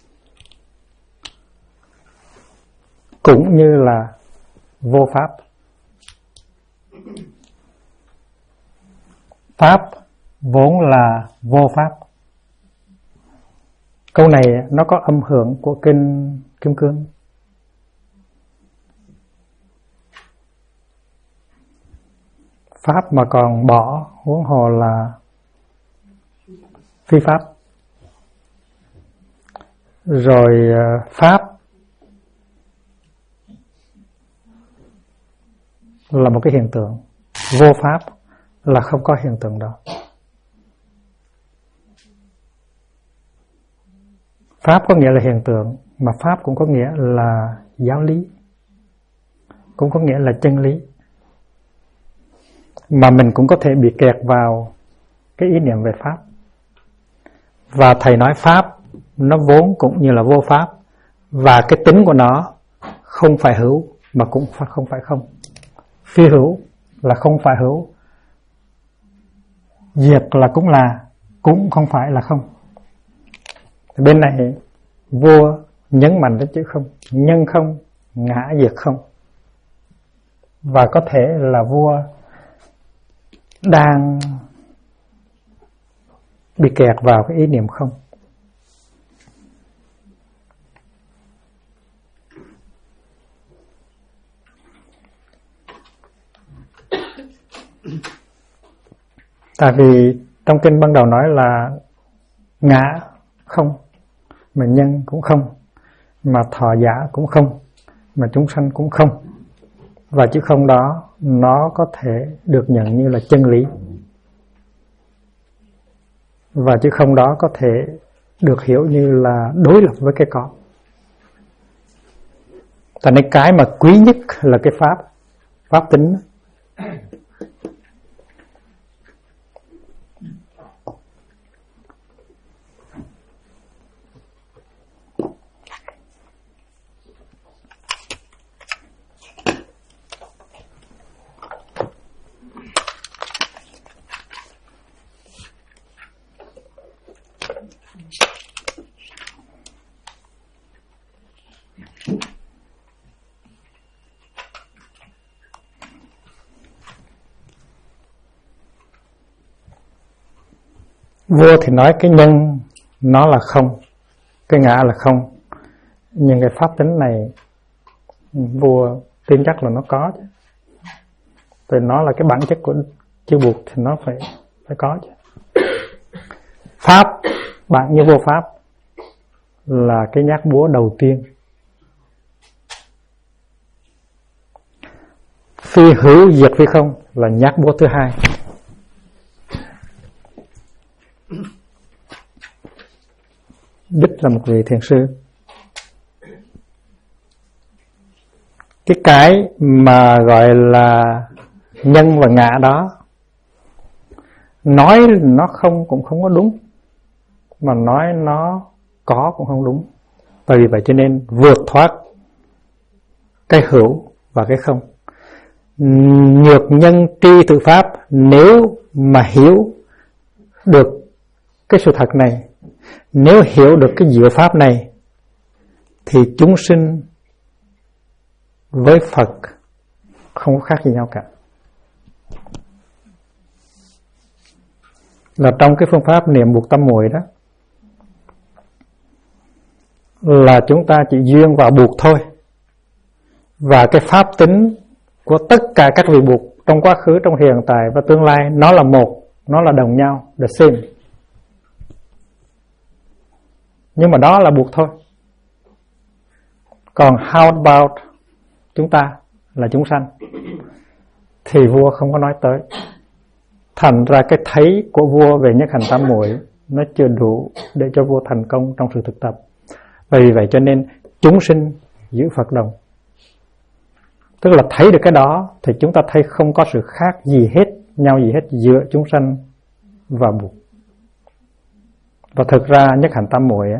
cũng như là vô pháp. Pháp vốn là vô pháp. Câu này nó có âm hưởng của kinh Kim Cương. Pháp mà còn bỏ, huống hồ là phi pháp. Rồi pháp là một cái hiện tượng, vô pháp là không có hiện tượng đó. Pháp có nghĩa là hiện tượng, mà pháp cũng có nghĩa là giáo lý, cũng có nghĩa là chân lý. Mà mình cũng có thể bị kẹt vào cái ý niệm về pháp. Và thầy nói pháp nó vốn cũng như là vô pháp, và cái tính của nó không phải hữu mà cũng không phải không. Phi hữu là không phải hữu, diệt là cũng không phải là không. Bên này vua nhấn mạnh đến chữ không, nhân không, ngã diệt không. Và có thể là vua đang bị kẹt vào cái ý niệm không. Tại vì trong kinh ban đầu nói là ngã không, mà nhân cũng không, mà thọ giả cũng không, mà chúng sanh cũng không. Và chữ không đó nó có thể được nhận như là chân lý. Và chữ không đó có thể được hiểu như là đối lập với cái có. Tại nên cái mà quý nhất là cái pháp tính. Vua thì nói cái nhân nó là không, cái ngã là không, nhưng cái pháp tính này vua tin chắc là nó có chứ. Vì nó là cái bản chất của chư Bụt thì nó phải có chứ. Pháp, bạn như vô pháp là cái nhát búa đầu tiên. Phi hữu diệt phi không là nhát búa thứ hai. Đức là một vị thiền sư. Cái mà gọi là nhân và ngã đó, nói nó không cũng không có đúng, mà nói nó có cũng không đúng. Bởi vì vậy cho nên vượt thoát cái hữu và cái không. Nhược nhân tri tự pháp, nếu mà hiểu được cái sự thật này, nếu hiểu được cái diệu pháp này, thì chúng sinh với Phật không có khác gì nhau cả. Là trong cái phương pháp niệm buộc tâm muội đó, là chúng ta chỉ duyên vào buộc thôi. Và cái pháp tính của tất cả các vị buộc trong quá khứ, trong hiện tại và tương lai, nó là một, nó là đồng nhau, the same. Nhưng mà đó là buộc thôi. Còn how about chúng ta là chúng sanh thì vua không có nói tới. Thành ra cái thấy của vua về nhất hành tam muội nó chưa đủ để cho vua thành công trong sự thực tập. Vì vậy cho nên chúng sinh giữ Phật đồng. Tức là thấy được cái đó thì chúng ta thấy không có sự khác gì hết, nhau gì hết giữa chúng sanh và Bụt. Và thực ra nhất hành tam muội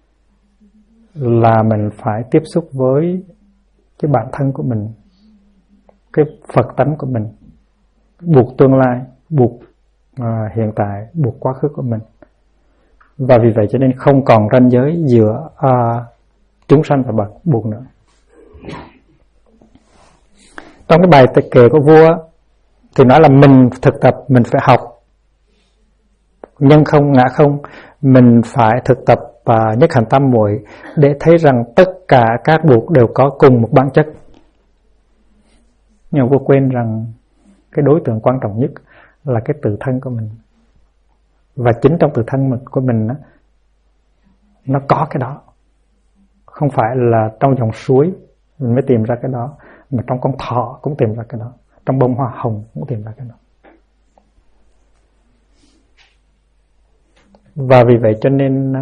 là mình phải tiếp xúc với cái bản thân của mình, cái Phật tánh của mình, Bụt tương lai, Bụt hiện tại, Bụt quá khứ của mình. Và vì vậy cho nên không còn ranh giới giữa chúng sanh và Bụt nữa. Trong cái bài kệ của vua thì nói là mình thực tập, mình phải học nhân không ngã không, mình phải thực tập nhất hành tam muội để thấy rằng tất cả các Bụt đều có cùng một bản chất. Nhưng vua quên rằng cái đối tượng quan trọng nhất là cái tự thân của mình. Và chính trong tự thân của mình nó có cái đó. Không phải là trong dòng suối mình mới tìm ra cái đó, mà trong con thỏ cũng tìm ra cái đó, trong bông hoa hồng cũng tìm ra cái đó. Và vì vậy cho nên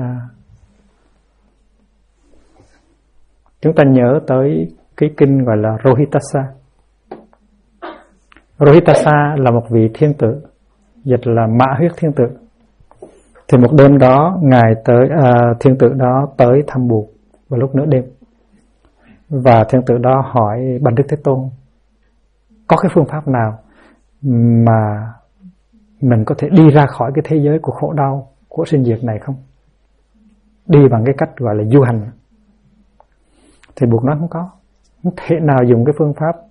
chúng ta nhớ tới cái kinh gọi là Rohitassa. Rohitassa là một vị thiên tử, dịch là Mã Huyết thiên tử. Thì một đêm đó ngài tới thiên tử đó tới thăm Bụt vào lúc nửa đêm. Và thiên tử đó hỏi Bạch Đức Thế Tôn, có cái phương pháp nào mà mình có thể đi ra khỏi cái thế giới của khổ đau, của sinh diệt này không? Đi bằng cái cách gọi là du hành. Thì Bụt nói không có. Không thể nào dùng cái phương pháp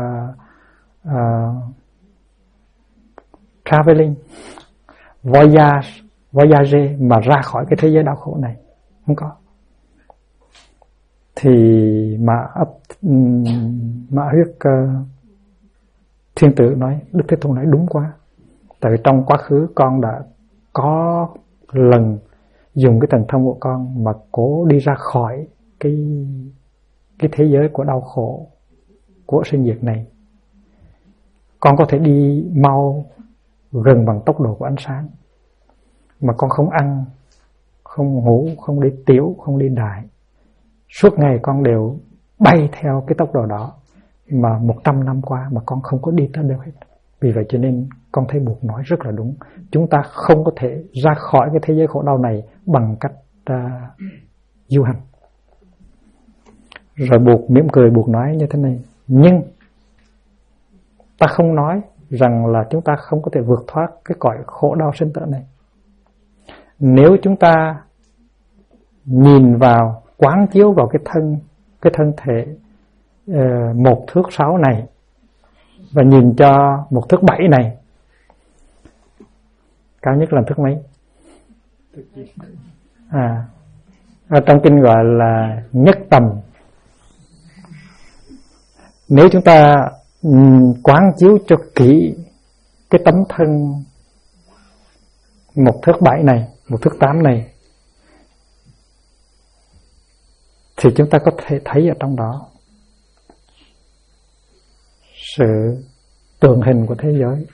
traveling, voyage mà ra khỏi cái thế giới đau khổ này. Không có. Thì Mã Huyết thiên tử nói, Đức Thế Tôn nói đúng quá. Tại vì trong quá khứ con đã có lần dùng cái thần thông của con mà cố đi ra khỏi cái thế giới của đau khổ, của sinh diệt này. Con có thể đi mau gần bằng tốc độ của ánh sáng, mà con không ăn, không ngủ, không đi tiểu, không đi đại. Suốt ngày con đều bay theo cái tốc độ đó, mà 100 năm qua mà con không có đi tới đâu hết. Vì vậy cho nên con thấy Bụt nói rất là đúng. Chúng ta không có thể ra khỏi cái thế giới khổ đau này bằng cách du hành. Rồi Bụt mỉm cười, Bụt nói như thế này: nhưng ta không nói rằng là chúng ta không có thể vượt thoát cái cõi khổ đau sinh tử này. Nếu chúng ta nhìn vào, quán chiếu vào cái thân thể 1 thước 6 này, và nhìn cho 1 thước 7 này, cao nhất là thước mấy? Ở trong kinh gọi là nhất tầm. Nếu chúng ta quán chiếu cho kỹ cái tấm thân 1 thước 7 này, 1 thước 8 này, thì chúng ta có thể thấy ở trong đó sự tượng hình của thế giới,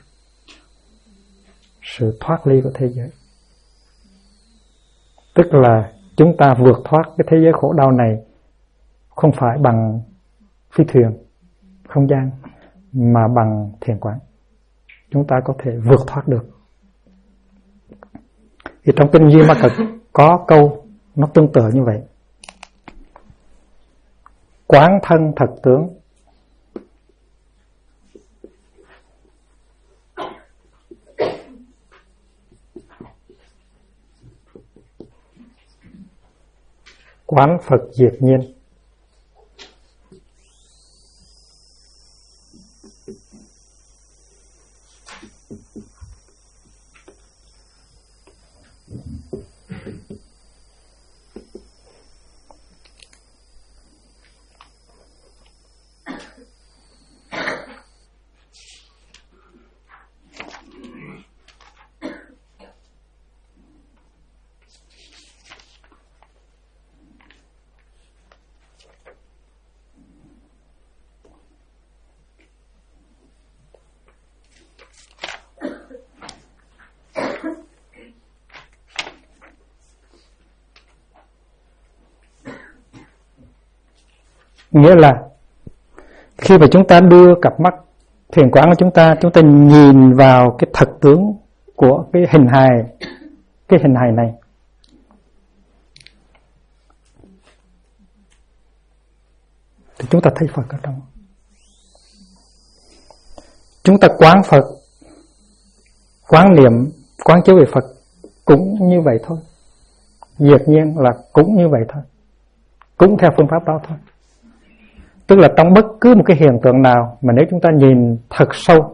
sự thoát ly của thế giới. Tức là chúng ta vượt thoát cái thế giới khổ đau này không phải bằng phi thuyền, không gian, mà bằng thiền quán. Chúng ta có thể vượt thoát được. Thì trong kinh Duy Ma Cật có câu nó tương tự như vậy: quán thân thật tướng, quán Phật diệt nhiên. Nghĩa là khi mà chúng ta đưa cặp mắt thiền quán của chúng ta nhìn vào cái thật tướng của cái hình hài này, thì chúng ta thấy Phật ở trong. Chúng ta quán Phật, quán niệm, quán chiếu về Phật cũng như vậy thôi. Diệt nhiên là cũng như vậy thôi, cũng theo phương pháp đó thôi. Tức là trong bất cứ một cái hiện tượng nào mà nếu chúng ta nhìn thật sâu,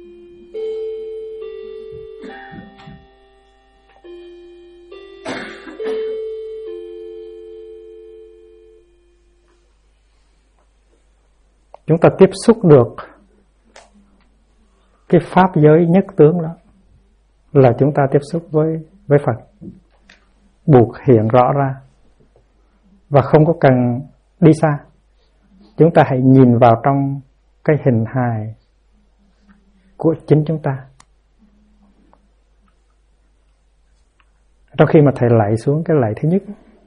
chúng ta tiếp xúc được cái pháp giới nhất tướng đó, là chúng ta tiếp xúc với Phật, buộc hiện rõ ra, và không có cần đi xa. Chúng ta hãy nhìn vào trong cái hình hài của chính chúng ta. Trong khi mà thầy lạy xuống cái lạy thứ nhất,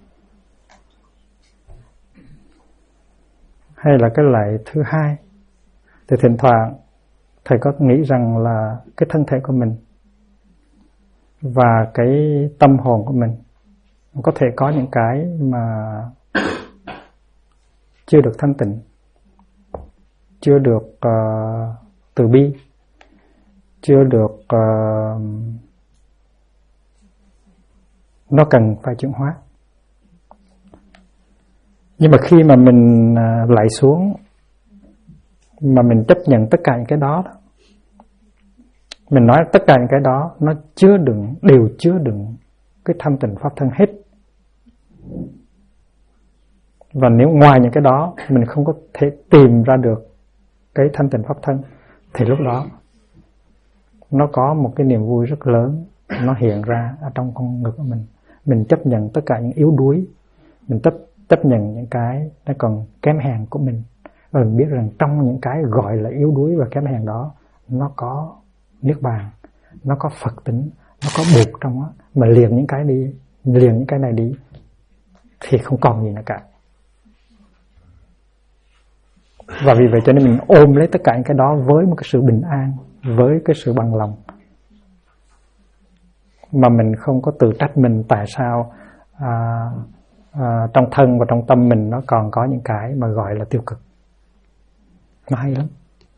hay là cái lạy thứ hai, thì thỉnh thoảng thầy có nghĩ rằng là cái thân thể của mình và cái tâm hồn của mình có thể có những cái mà chưa được thanh tịnh, chưa được từ bi, chưa được nó cần phải chuyển hóa. Nhưng mà khi mà mình lạy xuống, mà mình chấp nhận tất cả những cái đó, mình nói tất cả những cái đó nó đều chứa đựng cái thanh tịnh pháp thân hết. Và nếu ngoài những cái đó mình không có thể tìm ra được cái thanh tịnh pháp thân, thì lúc đó nó có một cái niềm vui rất lớn nó hiện ra ở trong con ngực của mình. Mình chấp nhận tất cả những yếu đuối, mình chấp nhận những cái nó còn kém hèn của mình, và mình biết rằng trong những cái gọi là yếu đuối và kém hèn đó, nó có niết bàn, nó có Phật tính, nó có Bụt trong đó. Mà liền những cái này đi thì không còn gì nữa cả. Và vì vậy cho nên mình ôm lấy tất cả những cái đó với một cái sự bình an, với cái sự bằng lòng, mà mình không có tự trách mình tại sao trong thân và trong tâm mình nó còn có những cái mà gọi là tiêu cực. Nó hay lắm.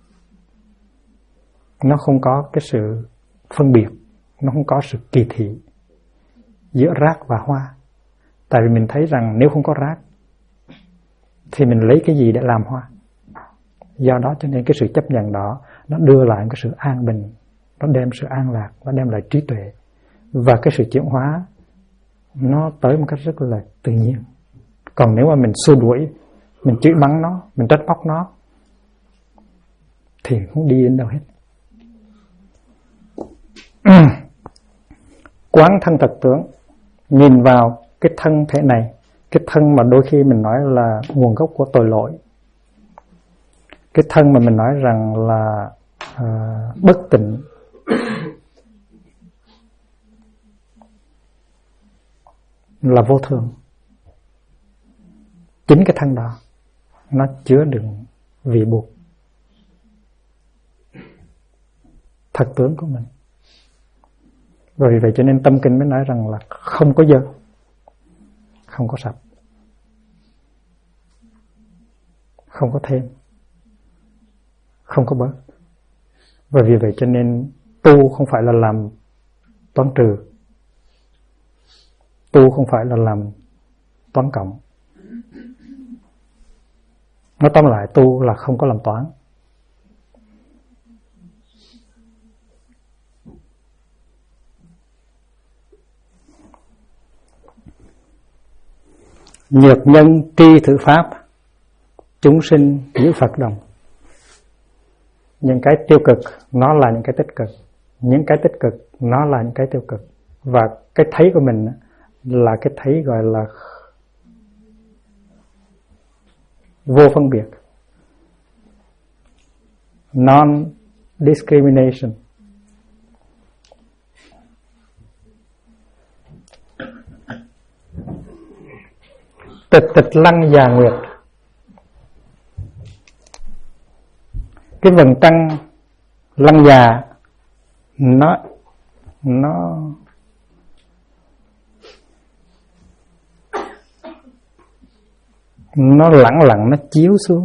Nó không có cái sự phân biệt, nó không có sự kỳ thị giữa rác và hoa. Tại vì mình thấy rằng nếu không có rác thì mình lấy cái gì để làm hoa. Do đó cho nên cái sự chấp nhận đó nó đưa lại cái sự an bình, nó đem sự an lạc, nó đem lại trí tuệ, và cái sự chuyển hóa nó tới một cách rất là tự nhiên. Còn nếu mà mình xua đuổi, mình chửi mắng nó, mình trách móc nó, thì không đi đến đâu hết. Quán thân thật tướng, nhìn vào cái thân thể này, cái thân mà đôi khi mình nói là nguồn gốc của tội lỗi, cái thân mà mình nói rằng là bất tịnh, là vô thường. Chính cái thân đó nó chứa đựng vị buộc thật tướng của mình. Và vì vậy cho nên tâm kinh mới nói rằng là không có dơ, không có sạch, không có thêm, không có bớt. Và vì vậy cho nên tu không phải là làm toán trừ, tu không phải là làm toán cộng. Nói tóm lại, tu là không có làm toán. Nhược nhân tri thử pháp, chúng sinh giữ Phật đồng. Những cái tiêu cực nó là những cái tích cực, những cái tích cực nó là những cái tiêu cực. Và cái thấy của mình là cái thấy gọi là vô phân biệt, non-discrimination. Tịch tịch lăng già nguyệt. Cái vầng trăng lăng già nó lẳng lặng nó chiếu xuống.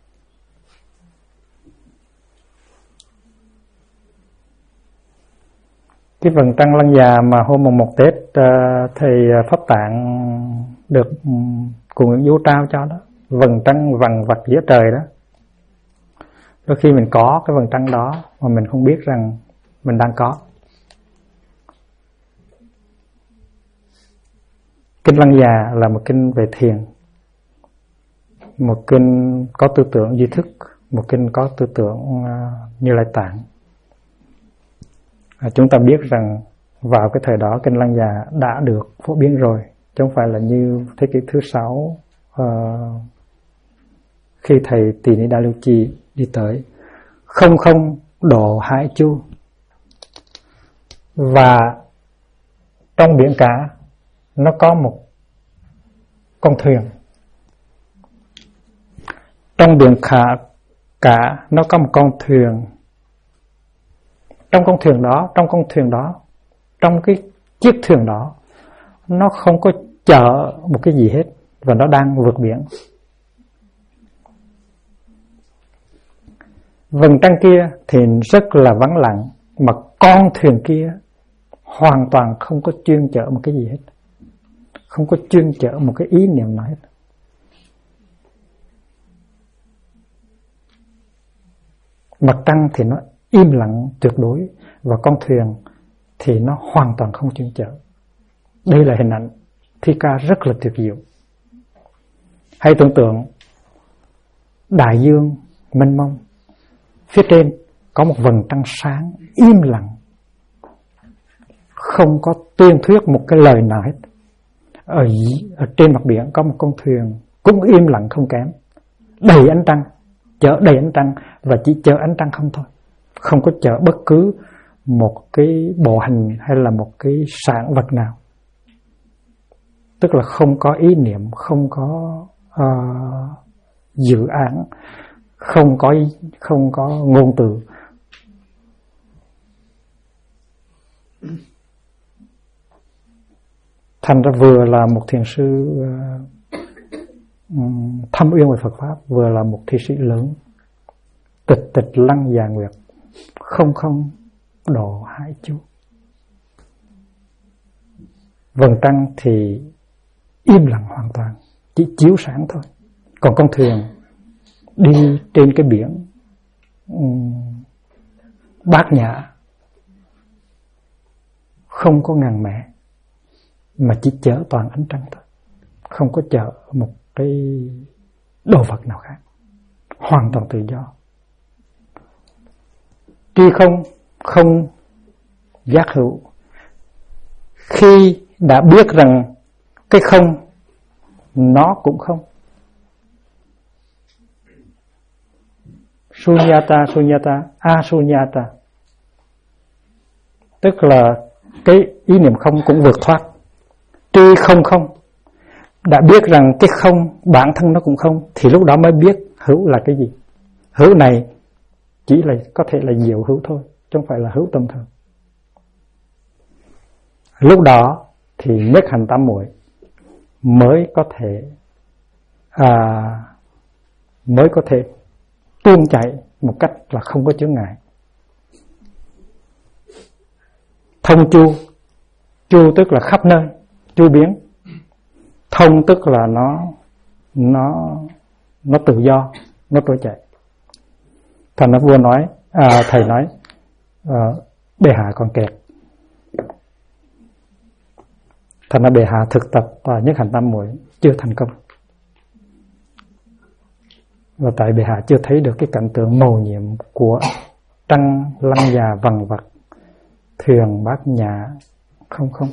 Cái vầng trăng lăng già mà hôm mùng 1 Tết thầy Pháp Tạng được cùng Nguyễn Du trao cho đó, vầng trăng vằng vặc giữa trời đó. Đôi khi mình có cái vầng trăng đó mà mình không biết rằng mình đang có. Kinh Lăng Già là một kinh về thiền, một kinh có tư tưởng duy thức, một kinh có tư tưởng Như Lai Tạng. Chúng ta biết rằng vào cái thời đó kinh Lăng Già đã được phổ biến rồi, chứ không phải là như thế kỷ thứ 6 khi thầy Tỳ Ni Đa Lưu Chi đi tới. Không không độ hải chu, và trong biển cả nó có một con thuyền. Trong biển cả nó có một con thuyền. Trong con thuyền đó, trong cái chiếc thuyền đó, nó không có chở một cái gì hết, và nó đang vượt biển. Vầng trăng kia thì rất là vắng lặng, mà con thuyền kia hoàn toàn không có chuyên chở một cái gì hết, không có chuyên chở một cái ý niệm nào hết. Mặt trăng thì nó im lặng tuyệt đối, và con thuyền thì nó hoàn toàn không chuyên chở. Đây là hình ảnh thi ca rất là tuyệt diệu. Hãy tưởng tượng đại dương mênh mông, phía trên có một vầng trăng sáng im lặng, không có tuyên thuyết một cái lời nào hết. Ở trên mặt biển có một con thuyền cũng im lặng không kém, đầy ánh trăng, chở đầy ánh trăng, và chỉ chở ánh trăng không thôi, không có chở bất cứ một cái bộ hình hay là một cái sản vật nào. Tức là không có ý niệm, không có dự án, không có ngôn từ. Thành ra vừa là một thiền sư thâm uyên về Phật Pháp, vừa là một thi sĩ lớn. Tịch tịch lăng già nguyệt, không không độ hải chu. Vầng trăng thì im lặng hoàn toàn, chỉ chiếu sáng thôi. Còn con thuyền đi trên cái biển bát nhã, không có ngàn mẹ, mà chỉ chở toàn ánh trăng thôi, không có chở một cái đồ vật nào khác, hoàn toàn tự do. Tri không, không giác hữu. Khi đã biết rằng cái không nó cũng không. Sunyata, sunyata, asunyata. Tức là cái ý niệm không cũng vượt thoát. Tri không không. Đã biết rằng cái không bản thân nó cũng không, thì lúc đó mới biết hữu là cái gì. Hữu này chỉ là có thể là diệu hữu thôi, chứ không phải là hữu tâm thường. Lúc đó thì nhất hành tam muội mới có thể tuôn chảy một cách là không có chướng ngại. Thông chu, chu tức là khắp nơi, chu biến. Thông tức là nó tự do, nó trôi chảy. Thành ra vua nói, thầy nói, bệ hạ còn kẹt. Thành ra bệ hạ thực tập nhất hành tam muội chưa thành công. Và tại bệ hạ chưa thấy được cái cảnh tượng mầu nhiệm của trăng lăng già vằn vặt, thuyền bát nhã không không.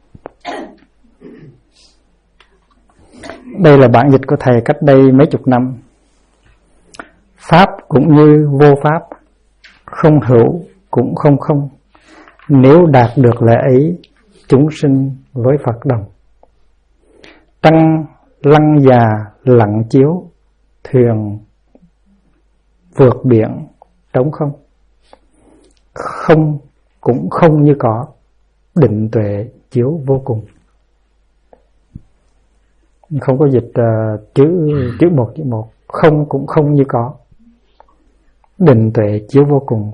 Đây là bản dịch của thầy cách đây mấy chục năm. Pháp cũng như vô pháp, không hữu cũng không không. Nếu đạt được lẽ ấy, chúng sinh với Phật đồng. Trăng lăng già lặng chiếu, thuyền vượt biển trống không. Không cũng không như có, định tuệ chiếu vô cùng. Không có dịch chữ một. Không cũng không như có, định tuệ chiếu vô cùng.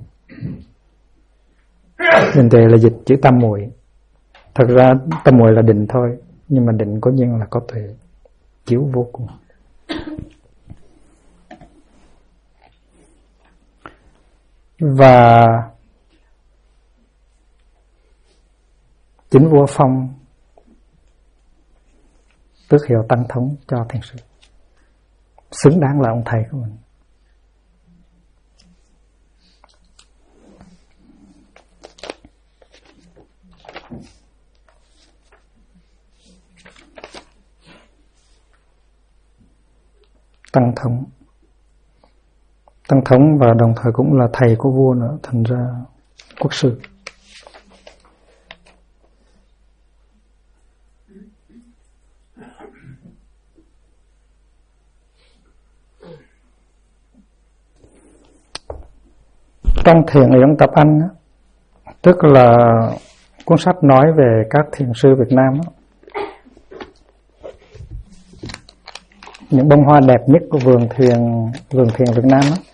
Định tuệ là dịch chữ tam muội. Thật ra tam muội là định thôi, nhưng mà định có nhiên là có tuệ, chiếu vô cùng. Và chính vua phong tước hiệu tăng thống cho thiền sư, xứng đáng là ông thầy của mình. Tăng thống và đồng thời cũng là thầy của vua nữa, thành ra quốc sư. Trong Thiền Yến Tập Anh, tức là cuốn sách nói về các thiền sư Việt Nam, những bông hoa đẹp nhất của vườn thiền Việt Nam đó.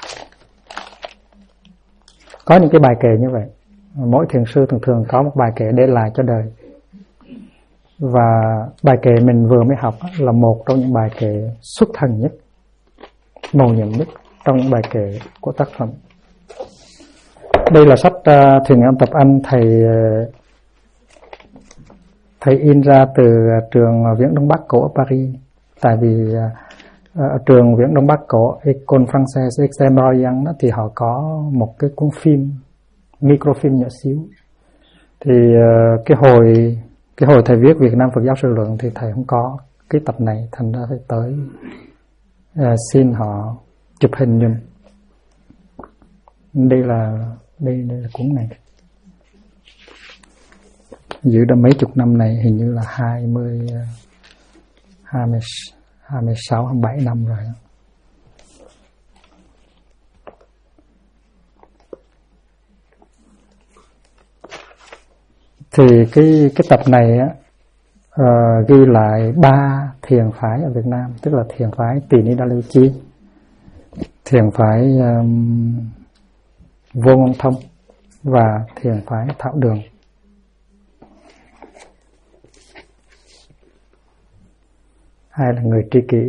Có những cái bài kệ như vậy. Mỗi thiền sư thường có một bài kệ để lại cho đời. Và bài kệ mình vừa mới học là một trong những bài kệ xuất thần nhất, mầu nhiệm nhất trong những bài kệ của tác phẩm. Đây là sách Thiền Yến Tập Anh thầy in ra từ trường Viễn Đông Bắc cổ ở Paris. Tại vì ở trường Viễn Đông Bắc cổ École Française Extrême-Orient thì họ có một cái cuốn phim, microfilm nhỏ xíu. Thì cái hồi thầy viết Việt Nam Phật giáo Sư Luận thì thầy không có cái tập này, thành ra thầy tới xin họ chụp hình giùm. Đây là cuốn này. Giữ đã mấy chục năm này, hình như là 26, 27 năm rồi. Thì cái tập này ghi lại 3 thiền phái ở Việt Nam, tức là thiền phái Tỳ Ni Đa Lưu Chi, thiền phái Vô Ngôn Thông và thiền phái Thảo Đường. Hai là người tri kỷ.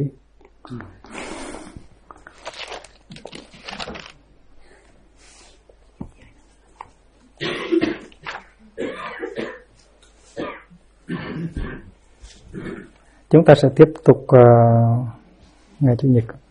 Chúng ta sẽ tiếp tục ngày Chủ nhật.